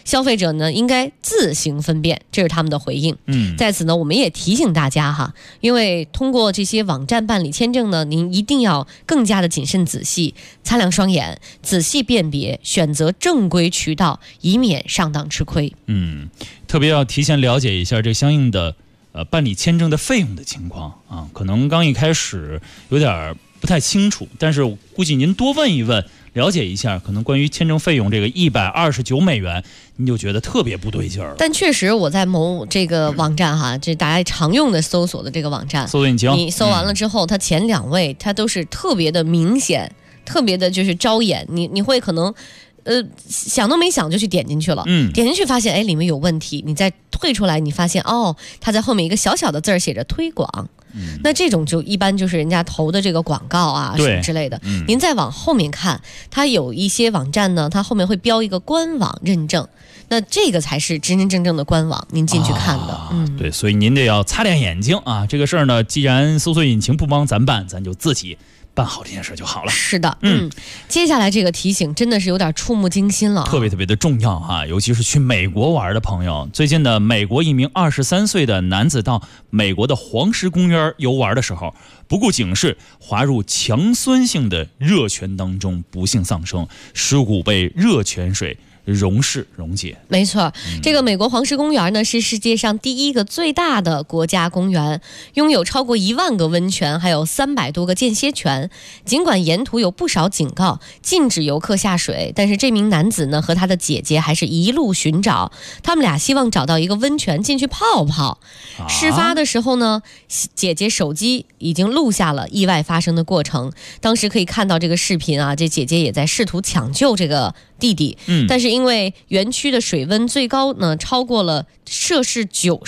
消费者呢应该自行分辨，这是他们的回应。在此呢，我们也提醒大家哈，因为通过这些网站办理签证呢，您一定要更加的谨慎仔细，擦亮双眼，仔细辨别，选择正规渠道，以免上当吃亏。 特别要提前了解一下这相应的办理签证的费用的情况啊，可能刚一开始有点不太清楚，但是我估计您多问一问，了解一下，可能关于签证费用这个129美元，你就觉得特别不对劲儿。 但确实我在某这个网站哈，这大家常用的搜索的这个网站， 搜索引擎， 你搜完了之后，它前2位它都是特别的明显，特别的就是招眼，你会可能想都没想就去点进去了，点进去发现哎里面有问题，你再退出来，你发现哦，它在后面一个小小的字儿写着推广。那这种就一般就是人家投的这个广告啊什么之类的。您再往后面看，它有一些网站呢，它后面会标一个官网认证，那这个才是真真正正的官网，您进去看的。 对，所以您得要擦亮眼睛啊！这个事儿呢，既然搜索引擎不帮咱办，咱就自己办好这件事就好了。 是的，接下来这个提醒真的是有点触目惊心了， 特别特别的重要哈，尤其是去美国玩的朋友。最近的美国一名23岁的男子到美国的黄石公园游玩的时候，不顾警示，滑入强酸性的热泉当中，不幸丧生，尸骨被热泉水溶解。 没错，这个美国黄石公园呢是世界上第1个最大的国家公园，拥有超过1万个温泉，还有300多个间歇泉。尽管沿途有不少警告禁止游客下水，但是这名男子呢和他的姐姐还是一路寻找，他们俩希望找到一个温泉进去泡泡。事发的时候呢，姐姐手机已经录下了意外发生的过程，当时可以看到这个视频啊，这姐姐也在试图抢救这个弟弟，但是因为园区的水温最高呢超过了摄氏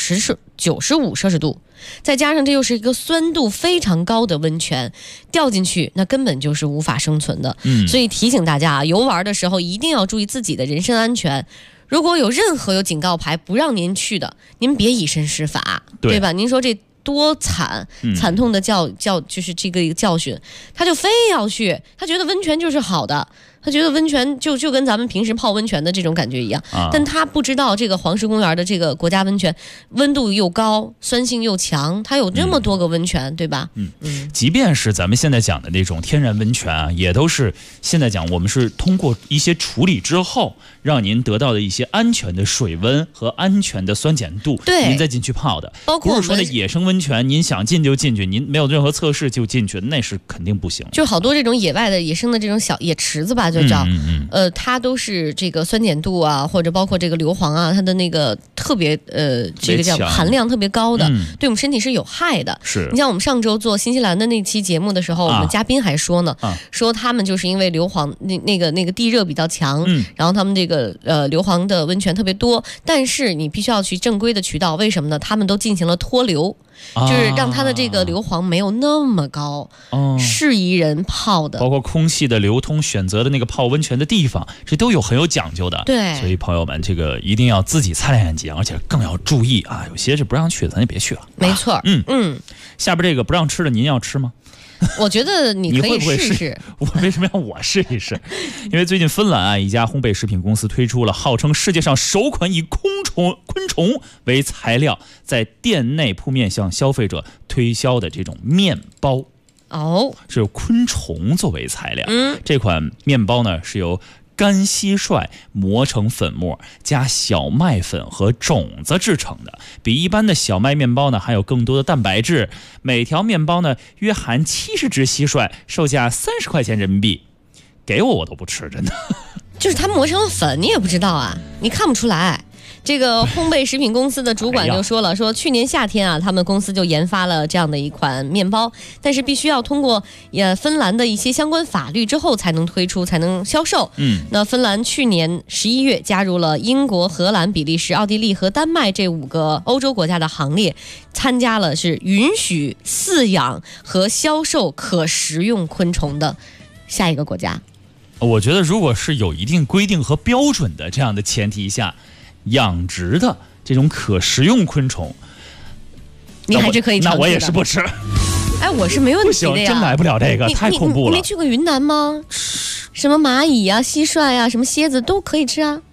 95摄氏度，再加上这又是一个酸度非常高的温泉，掉进去那根本就是无法生存的。所以提醒大家啊，游玩的时候一定要注意自己的人身安全。如果有任何有警告牌不让您去的，您别以身试法， 对吧？您说这多惨痛的就是这个教训，他就非要去，他觉得温泉就是好的，他觉得温泉就跟咱们平时泡温泉的这种感觉一样，但他不知道这个黄石公园的这个国家温泉温度又高，酸性又强，它有这么多个温泉，对吧？ 即便是咱们现在讲的那种天然温泉啊，也都是现在讲我们是通过一些处理之后，让您得到的一些安全的水温和安全的酸碱度， 对， 您再进去泡的。 包括不是说的野生温泉，您想进就进去，您没有任何测试就进去，那是肯定不行。 就好多这种野外的野生的这种小野池子吧，就叫它都是这个酸碱度啊，或者包括这个硫磺啊，它的那个特别这个叫含量特别高的，对我们身体是有害的。 是， 你像我们上周做新西兰的那期节目的时候，我们嘉宾还说呢，说他们就是因为硫磺那个地热比较强，然后他们这个硫磺的温泉特别多，但是你必须要去正规的渠道，为什么呢？他们都进行了脱硫。就是让它的这个硫磺没有那么高，适宜人泡的， 包括空气的流通，选择的那个泡温泉的地方，这都有很有讲究的。 对， 所以朋友们，这个一定要自己擦亮眼睛，而且更要注意啊，有些是不让去的，咱就别去了。 没错， 下边这个不让吃的，您要吃吗？ 我觉得你可以试试。 我为什么要我试一试？因为最近芬兰啊，一家烘焙食品公司推出了号称世界上首款以昆虫为材料，在店内铺面向消费者推销的这种面包。是由昆虫作为材料。这款面包呢是由干蟋蟀磨成粉末，加小麦粉和种子制成的，比一般的小麦面包呢还有更多的蛋白质。每条面包呢约含70只蟋蟀，售价30块钱人民币。给我都不吃，真的。 就是它磨成了粉，你也不知道啊，你看不出来。这个烘焙食品公司的主管就说了，说去年夏天啊，他们公司就研发了这样的一款面包，但是必须要通过芬兰的一些相关法律之后才能推出，才能销售。那芬兰去年11月加入了英国、荷兰、比利时、奥地利和丹麦这5个欧洲国家的行列，参加了是允许饲养和销售可食用昆虫的下一个国家。 我觉得如果是有一定规定和标准的这样的前提下养殖的这种可食用昆虫， 你还是可以尝试的。 那我也是不吃。 哎，我是没问题的呀。 不行，真来不了这个，太恐怖了。 你没去过云南吗？什么蚂蚁啊、蟋蟀啊、什么蝎子都可以吃啊。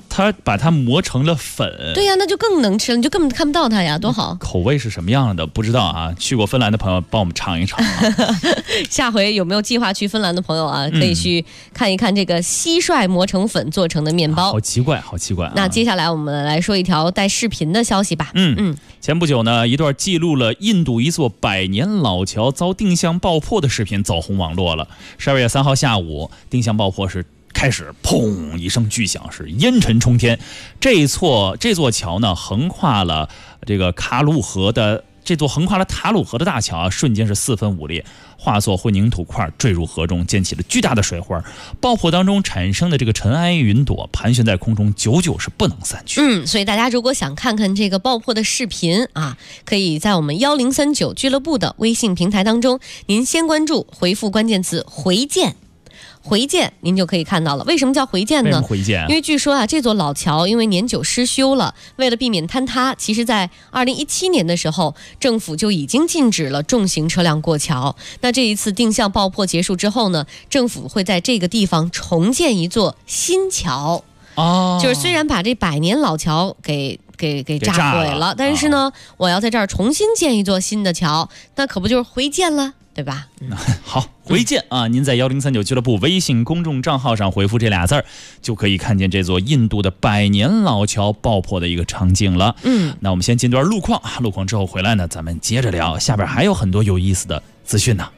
他把它磨成了粉。 对呀，那就更能吃了，你就根本看不到它呀，多好。 口味是什么样的不知道啊，去过芬兰的朋友帮我们尝一尝下回有没有计划去芬兰的朋友啊，可以去看一看这个蟋蟀磨成粉做成的面包。 好奇怪，好奇怪啊。 那接下来我们来说一条带视频的消息吧。 前不久呢，一段记录了印度一座100年老桥遭定向爆破的视频走红网络了。12月3号下午，定向爆破是开始砰一声巨响，是烟尘冲天。这座桥呢，横跨了这个塔鲁河的大桥啊，瞬间是4分5裂，化作混凝土块坠入河中，溅起了巨大的水花。爆破当中产生的这个尘埃云朵盘旋在空中，久久是不能散去。 所以大家如果想看看这个爆破的视频啊，可以在我们1039俱乐部的微信平台当中，您先关注，回复关键词回见。回建您就可以看到了。为什么叫回建呢？ 为什么回建？ 因为据说啊，这座老桥因为年久失修了，为了避免坍塌，其实在2017年的时候，政府就已经禁止了重型车辆过桥。那这一次定向爆破结束之后呢，政府会在这个地方重建一座新桥。就是虽然把这100年老桥给炸毁了，但是呢，我要在这儿重新建一座新的桥，那可不就是回建了？对吧？ 好，回见啊！您在1039俱乐部微信公众账号上回复这俩字儿，就可以看见这座印度的100年老桥爆破的一个场景了。那我们先进段路况，路况之后回来呢，咱们接着聊。下边还有很多有意思的资讯呢。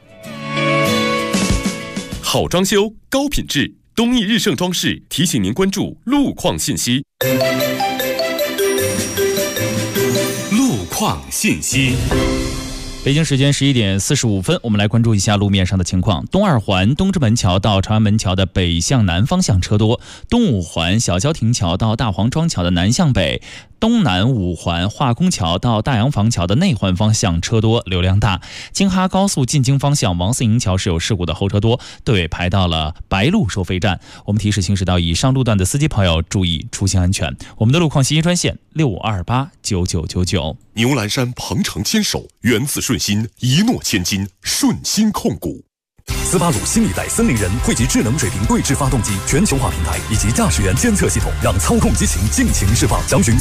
好装修，高品质，东义日盛装饰提醒您关注路况信息。 路况信息。 北京时间11点45分，我们来关注一下路面上的情况。东二环东直门桥到长安门桥的北向南方向车多，东五环小郊亭桥到大黄庄桥的南向北，东南五环化工桥到大洋坊桥的内环方向车多，流量大。京哈高速进京方向王四营桥是有事故的，后车多，队尾排到了白鹿收费站。我们提示行驶到以上路段的司机朋友注意出行安全。我们的路况信息专线65289999。 牛栏山鹏程牵手，源自顺心，一诺千金，顺心控股。 斯巴鲁新一代森林人汇集智能水平对置发动机全球化平台以及驾驶员监测系统，让操控激情尽情释放。详询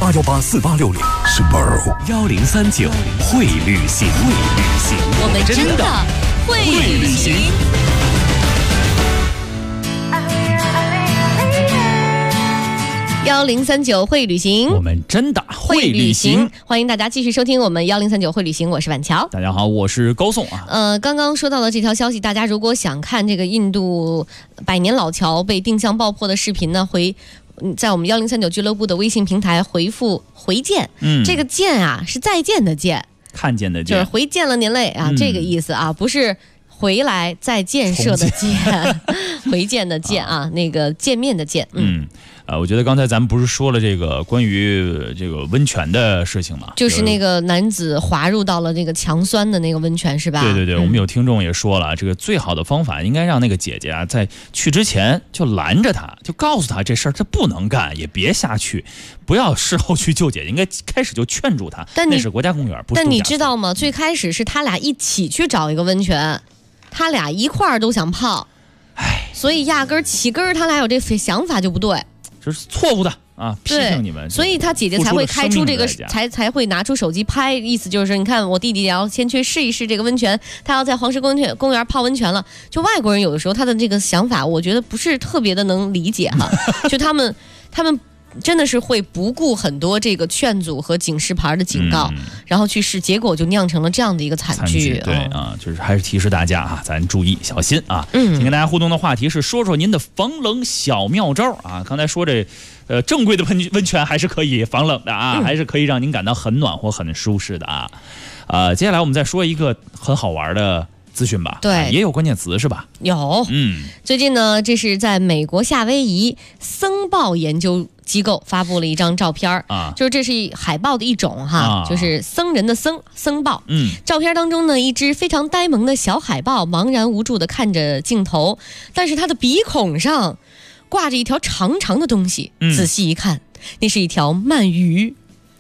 400-818-4860。Subaru 1039会旅行， 我们真的会旅行。1039会旅行， 我们真的会旅行。 欢迎大家继续收听我们1039会旅行，我是婉乔。 大家好，我是高颂啊。 刚刚说到了这条消息，大家如果想看这个印度100年老桥被定向爆破的视频呢，在我们1039俱乐部的微信平台回复回见。这个见啊是再见的见， 看见的见， 就是回见了您嘞啊，这个意思啊，不是回来再建设的建，回见的见啊，那个见面的见。 我觉得刚才咱们不是说了这个关于这个温泉的事情吗？ 就是那个男子滑入到了这个强酸的那个温泉是吧？ 对对对，我们有听众也说了，这个最好的方法应该让那个姐姐啊，在去之前就拦着他，就告诉他这事儿他不能干，也别瞎去，不要事后去救姐姐，应该开始就劝住他。那是国家公园，不是。 但你知道吗？最开始是他俩一起去找一个温泉，他俩一块儿都想泡，所以压根起根他俩有这想法就不对。 这是错误的啊！批评你们， 所以他姐姐才会开出这个，才会拿出手机拍，意思就是你看我弟弟也要先去试一试这个温泉，他要在黄石公园泡温泉了。就外国人有的时候他的这个想法，我觉得不是特别的能理解哈。就他们真的是会不顾很多这个劝阻和警示牌的警告，然后去试，结果就酿成了这样的一个惨剧。 对啊，就是还是提示大家啊，咱注意小心啊。今天跟大家互动的话题是说说您的防冷小妙招啊。刚才说这正规的温泉还是可以防冷的啊，还是可以让您感到很暖和很舒适的啊。接下来我们再说一个很好玩的资讯吧。 对， 也有关键词是吧？ 有。最近呢，这是在美国夏威夷僧报研究机构发布了一张照片就是这是海豹的一种哈，就是僧人的僧豹。照片当中呢，一只非常呆萌的小海豹茫然无助地看着镜头，但是它的鼻孔上挂着一条长长的东西，仔细一看，那是一条鳗鱼。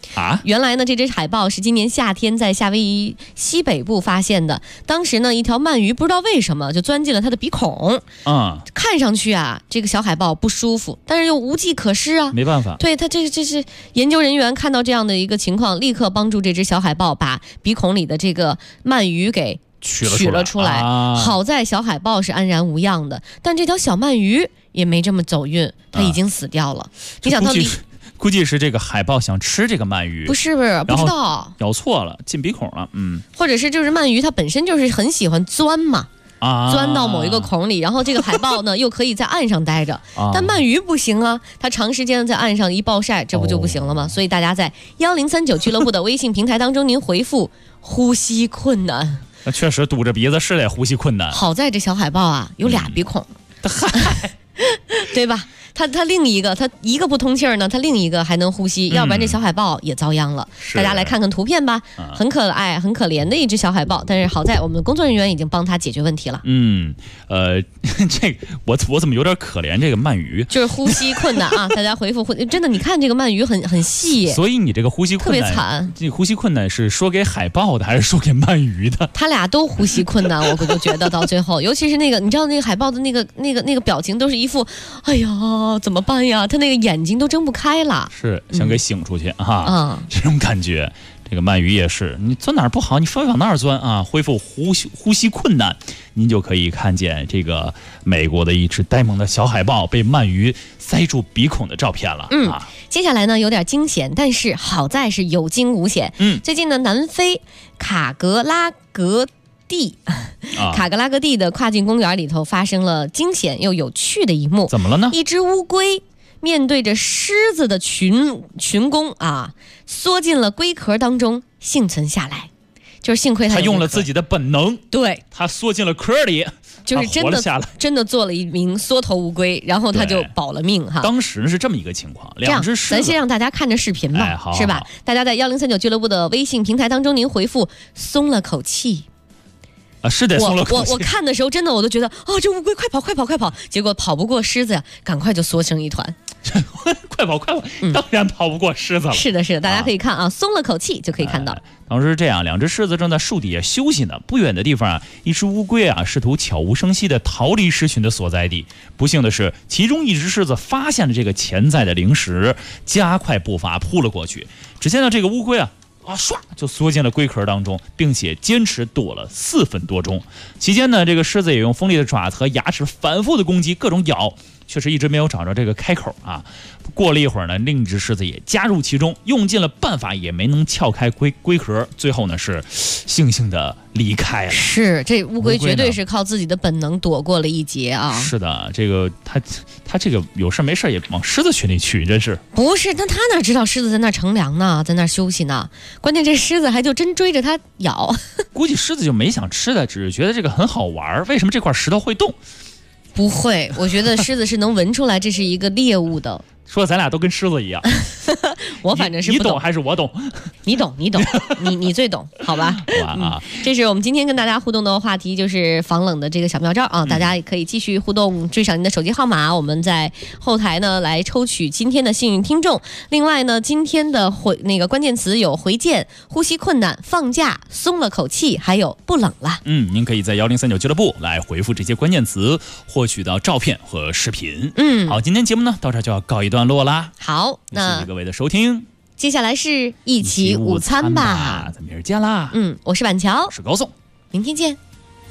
啊。原来呢，这只海豹是今年夏天在夏威夷西北部发现的。当时呢，一条鳗鱼不知道为什么就钻进了它的鼻孔。看上去啊，这个小海豹不舒服，但是又无计可施啊， 没办法。 对，它这是研究人员看到这样的一个情况，立刻帮助这只小海豹把鼻孔里的这个鳗鱼给取了出来。好在小海豹是安然无恙的，但这条小鳗鱼也没这么走运，它已经死掉了。你想它估计是这个海豹想吃这个鳗鱼， 不知道咬错了，进鼻孔了。 或者是就是鳗鱼它本身就是很喜欢钻嘛。钻到某一个孔里，然后这个海豹呢又可以在岸上待着，但鳗鱼不行啊，它长时间在岸上一暴晒，这不就不行了吗？所以大家在1039俱乐部的微信平台当中，您回复呼吸困难。 那确实堵着鼻子是得呼吸困难。 好在这小海豹啊有俩鼻孔，对吧？它另一个，它一个不通气儿呢，它另一个还能呼吸，要不然这小海豹也遭殃了。大家来看看图片吧，很可爱、很可怜的一只小海豹，但是好在我们工作人员已经帮它解决问题了。 这我怎么有点可怜这个鳗鱼？ 就是呼吸困难啊！大家回复真的，你看这个鳗鱼很细， 所以你这个呼吸困难特别惨。 这呼吸困难是说给海豹的，还是说给鳗鱼的？ 他俩都呼吸困难，我就觉得到最后，尤其是那个，你知道那个海豹的那个表情都是一副，哎呀。怎么办呀？他那个眼睛都睁不开了， 是想给醒出去这种感觉。这个鳗鱼也是，你钻哪儿不好，你非往哪儿钻啊！恢复呼吸困难，您就可以看见这个美国的一只呆萌的小海豹被鳗鱼塞住鼻孔的照片了。 接下来呢有点惊险，但是好在是有惊无险。最近呢，南非卡格拉格地的跨境公园里头发生了惊险又有趣的一幕。 怎么了呢？ 一只乌龟面对着狮子的群攻缩进了龟壳当中幸存下来，就是幸亏它用了自己的本能， 对， 它缩进了壳里， 就是真的做了一名缩头乌龟，然后它就保了命哈。 当时是这么一个情况，两只狮子， 咱先让大家看着视频吧，是吧？大家在1039俱乐部的微信平台当中，您回复松了口气。 是得松了口气。 我看的时候真的我都觉得这乌龟快跑，结果跑不过狮子呀，赶快就缩成一团。 快跑！当然跑不过狮子了。 是的，大家可以看松了口气就可以看到。 当时这样，两只狮子正在树底下休息呢。不远的地方一只乌龟试图悄无声息地逃离狮群的所在地。不幸的是，其中一只狮子发现了这个潜在的零食，加快步伐扑了过去。只见到这个乌龟唰就缩进了龟壳当中，并且坚持躲了4分多钟。期间呢，这个狮子也用锋利的爪子和牙齿反复的攻击，各种咬，确实一直没有找着这个开口过了一会儿呢，另一只狮子也加入其中，用尽了办法也没能撬开龟壳，最后呢是悻悻的离开了。 是，这乌龟绝对是靠自己的本能躲过了一劫啊！ 是的，这个他这个有事没事也往狮子群里去，真是不是？那他哪知道狮子在那乘凉呢，在那休息呢？关键这狮子还就真追着他咬。 估计狮子就没想吃的，只是觉得这个很好玩。为什么这块石头会动？ 不会，我觉得狮子是能闻出来这是一个猎物的。 说咱俩都跟狮子一样， 我反正是不懂。 你懂还是我懂？ 你懂，你最懂，好吧？这是我们今天跟大家互动的话题，就是防冷的这个小妙招大家也可以继续互动，追上您的手机号码，我们在后台呢来抽取今天的幸运听众。另外呢，今天的关键词有回见、呼吸困难、放假、松了口气，还有不冷了。 您可以在1039俱乐部来回复这些关键词，获取到照片和视频。好，今天节目呢到这就要告一段落啦。 好，那谢谢各位的收听。 接下来是一起午餐吧， 咱明儿见啦。 我是板桥， 我是高颂， 明天见。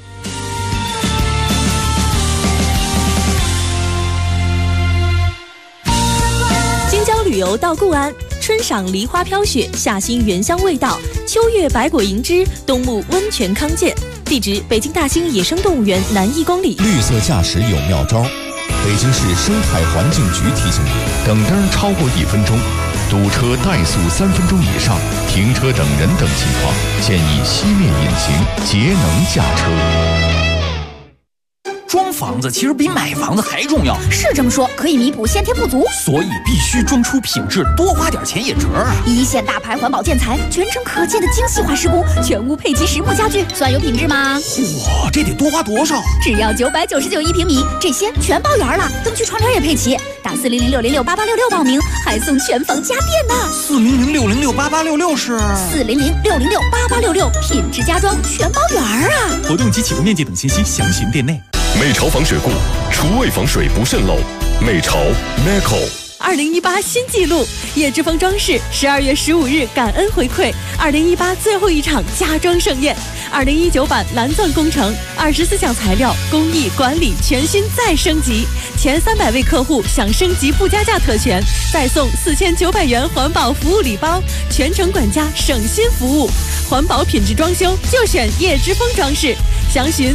京郊旅游到固安，春赏梨花飘雪，夏欣原香味道，秋月百果盈枝，冬沐温泉康健。地址：北京大兴野生动物园南1公里。 绿色驾驶有妙招。北京市生态环境局提醒你：等灯超过1分钟，堵车怠速3分钟以上，停车等人等情况，建议熄灭引擎，节能驾车。 装房子其实比买房子还重要。 是这么说，可以弥补先天不足， 所以必须装出品质，多花点钱也值啊！ 一线大牌环保建材，全程可见的精细化施工，全屋配齐实木家具，算有品质吗？ 哇，这得多花多少？ 只要999一平米，这些全包圆了。灯具窗帘也配齐，打40060688866报名，还送全房家电呢。 40060688866是 40060688866，品质家装全包圆啊！ 活动及起步面积等信息详询店内。 美潮防水库，厨卫防水不渗漏。美潮 Meco。 2018新纪录，叶之峰装饰12月15日感恩回馈2018最后一场家装盛宴，2019版蓝钻工程，24项材料工艺管理全新再升级，前300位客户享升级不加价特权，再送4900元环保服务礼包，全程管家省心服务，环保品质装修就选叶之峰装饰，详询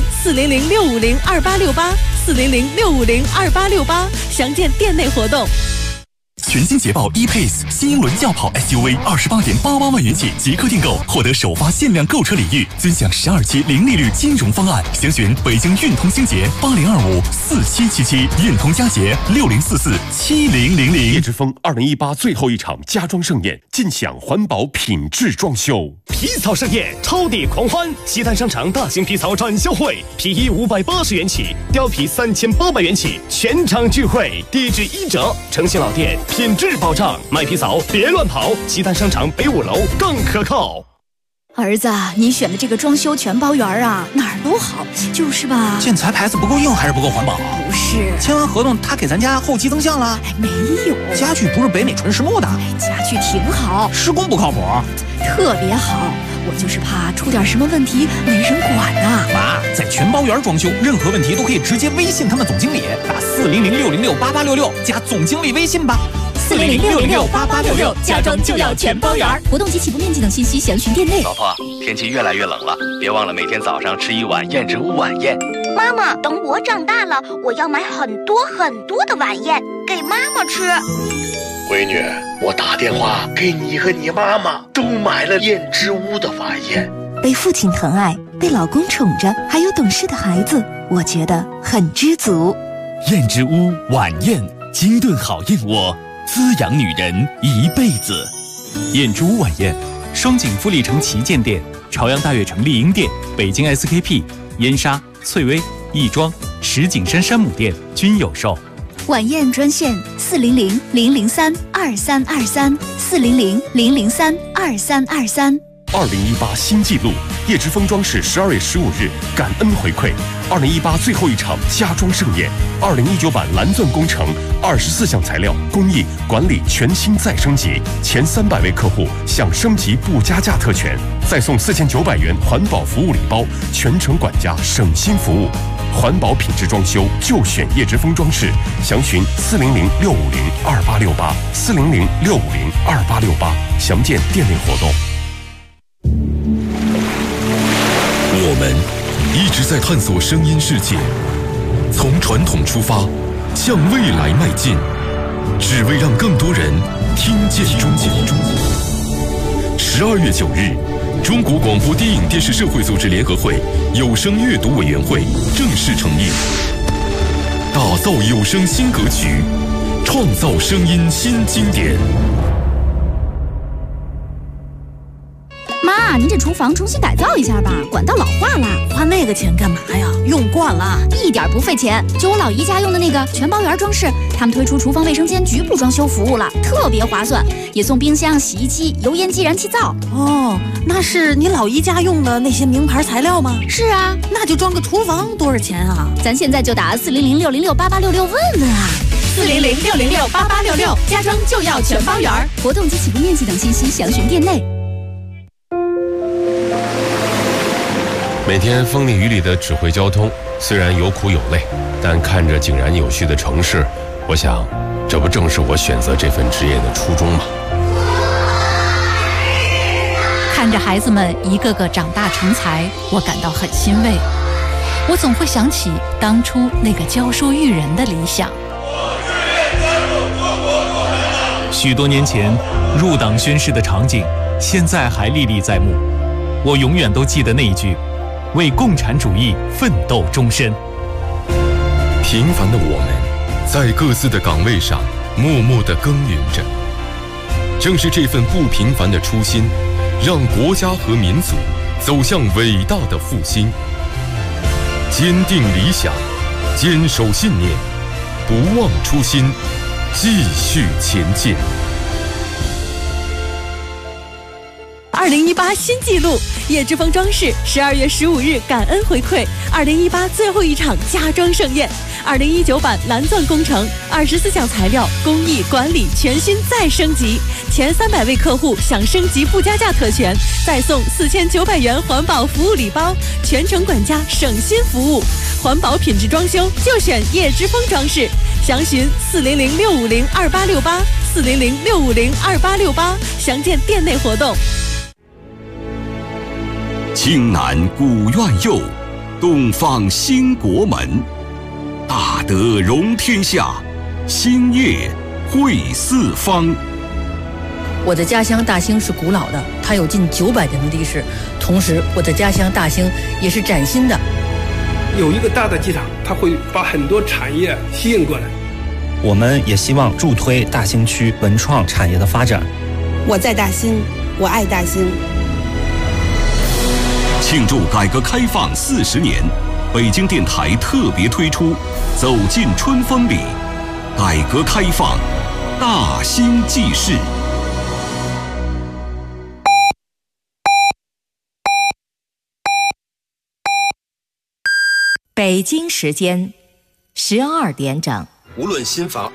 400-650-2868，400-650-2868，详见店内活动。 全新捷豹 E-Pace 新英伦轿跑 SUV28.88万元起即刻订购，获得首发限量购车礼遇，尊享12期零利率金融方案。详询北京运通星捷80254777，运通佳捷60447000。 叶之峰2018最后一场家装盛宴，尽享环保品质装修。 皮草盛宴，超地狂欢！西单商场大型皮草展销会，皮衣580元起，貂皮3800元起，全场聚会，地址1折，诚信老店。品质保障，买皮草别乱跑，西单商场北5楼更可靠。 儿子，你选的这个装修全包圆啊，哪儿都好，就是吧？ 建材牌子不够硬还是不够环保？ 不是， 签完合同他给咱家后期增项了？ 没有， 家具不是北美纯实木的， 家具挺好， 施工不靠谱， 特别好。我就是怕出点什么问题没人管呐。 妈，在全包圆装修，任何问题都可以直接微信他们总经理，打400-606-8866加总经理微信吧。 400-606-8866，家装就要全包圆。活动及起步面积等信息详询店内。 老婆，天气越来越冷了，别忘了每天早上吃一碗燕之屋晚宴。 妈妈，等我长大了，我要买很多很多的晚宴给妈妈吃。 闺女，我打电话给你和你妈妈都买了燕之屋的晚宴。 被父亲疼爱，被老公宠着，还有懂事的孩子，我觉得很知足。 燕之屋晚宴，精炖好燕窝，滋养女人一辈子。燕之屋晚宴，双井富力城旗舰店、朝阳大悦城丽婴店、北京 SKP、燕莎、翠微、亦庄、石景山山姆店均有售。 晚宴专线400-003-2323，400-003-2323。 2018新纪录，叶之峰装饰12月15日感恩回馈2018最后一场家装盛宴，2019版蓝钻工程，24项材料工艺管理全新再升级，前300位客户享升级不加价特权，再送4900元环保服务礼包，全程管家省心服务。环保品质装修就选叶之峰装饰，详询400-650-2868，400-650-2868，详见店内活动。 我们一直在探索声音世界，从传统出发，向未来迈进，只为让更多人听见中国。12月9日，中国广播电影电视社会组织联合会有声阅读委员会正式成立，打造有声新格局，创造声音新经典。 妈，您这厨房重新改造一下吧，管道老化了。 花那个钱干嘛呀？用惯了， 一点不费钱。就我老姨家用的那个全包圆装饰，他们推出厨房卫生间局部装修服务了，特别划算，也送冰箱、洗衣机、油烟机、燃气灶。 哦，那是你老姨家用的那些名牌材料吗？ 是啊， 那就装个厨房多少钱啊？ 咱现在就打400-606-8866问问啊。 400-606-8866，家装就要全包圆。 活动及起步面积等信息详询店内。 每天风里雨里的指挥交通，虽然有苦有累，但看着井然有序的城市，我想，这不正是我选择这份职业的初衷吗？ 看着孩子们一个个长大成才，我感到很欣慰。我总会想起当初那个教书育人的理想。 许多年前入党宣誓的场景，现在还历历在目。我永远都记得那一句：为共产主义奋斗终身。 平凡的我们，在各自的岗位上默默地耕耘着。正是这份不平凡的初心，让国家和民族走向伟大的复兴。坚定理想，坚守信念，不忘初心，继续前进。 2018新纪录，叶之峰装饰12月15日感恩回馈2018最后一场家装盛宴，2019版蓝钻工程24项材料工艺管理全新再升级，前300位客户享升级不加价特权，再送4900元环保服务礼包，全程管家省心服务，环保品质装修就选叶之峰装饰，详询400-650-2868，400-650-2868，详见店内活动。 青南古院右，东方兴国门。大德容天下，兴业惠四方。 我的家乡大兴是古老的，它有近900年的历史。同时，我的家乡大兴也是崭新的。 有一个大的机场，它会把很多产业吸引过来。 我们也希望助推大兴区文创产业的发展。 我在大兴，我爱大兴。 庆祝改革开放40年，北京电台特别推出《走进春风里》，改革开放大兴纪事。 北京时间12点整。 无论新房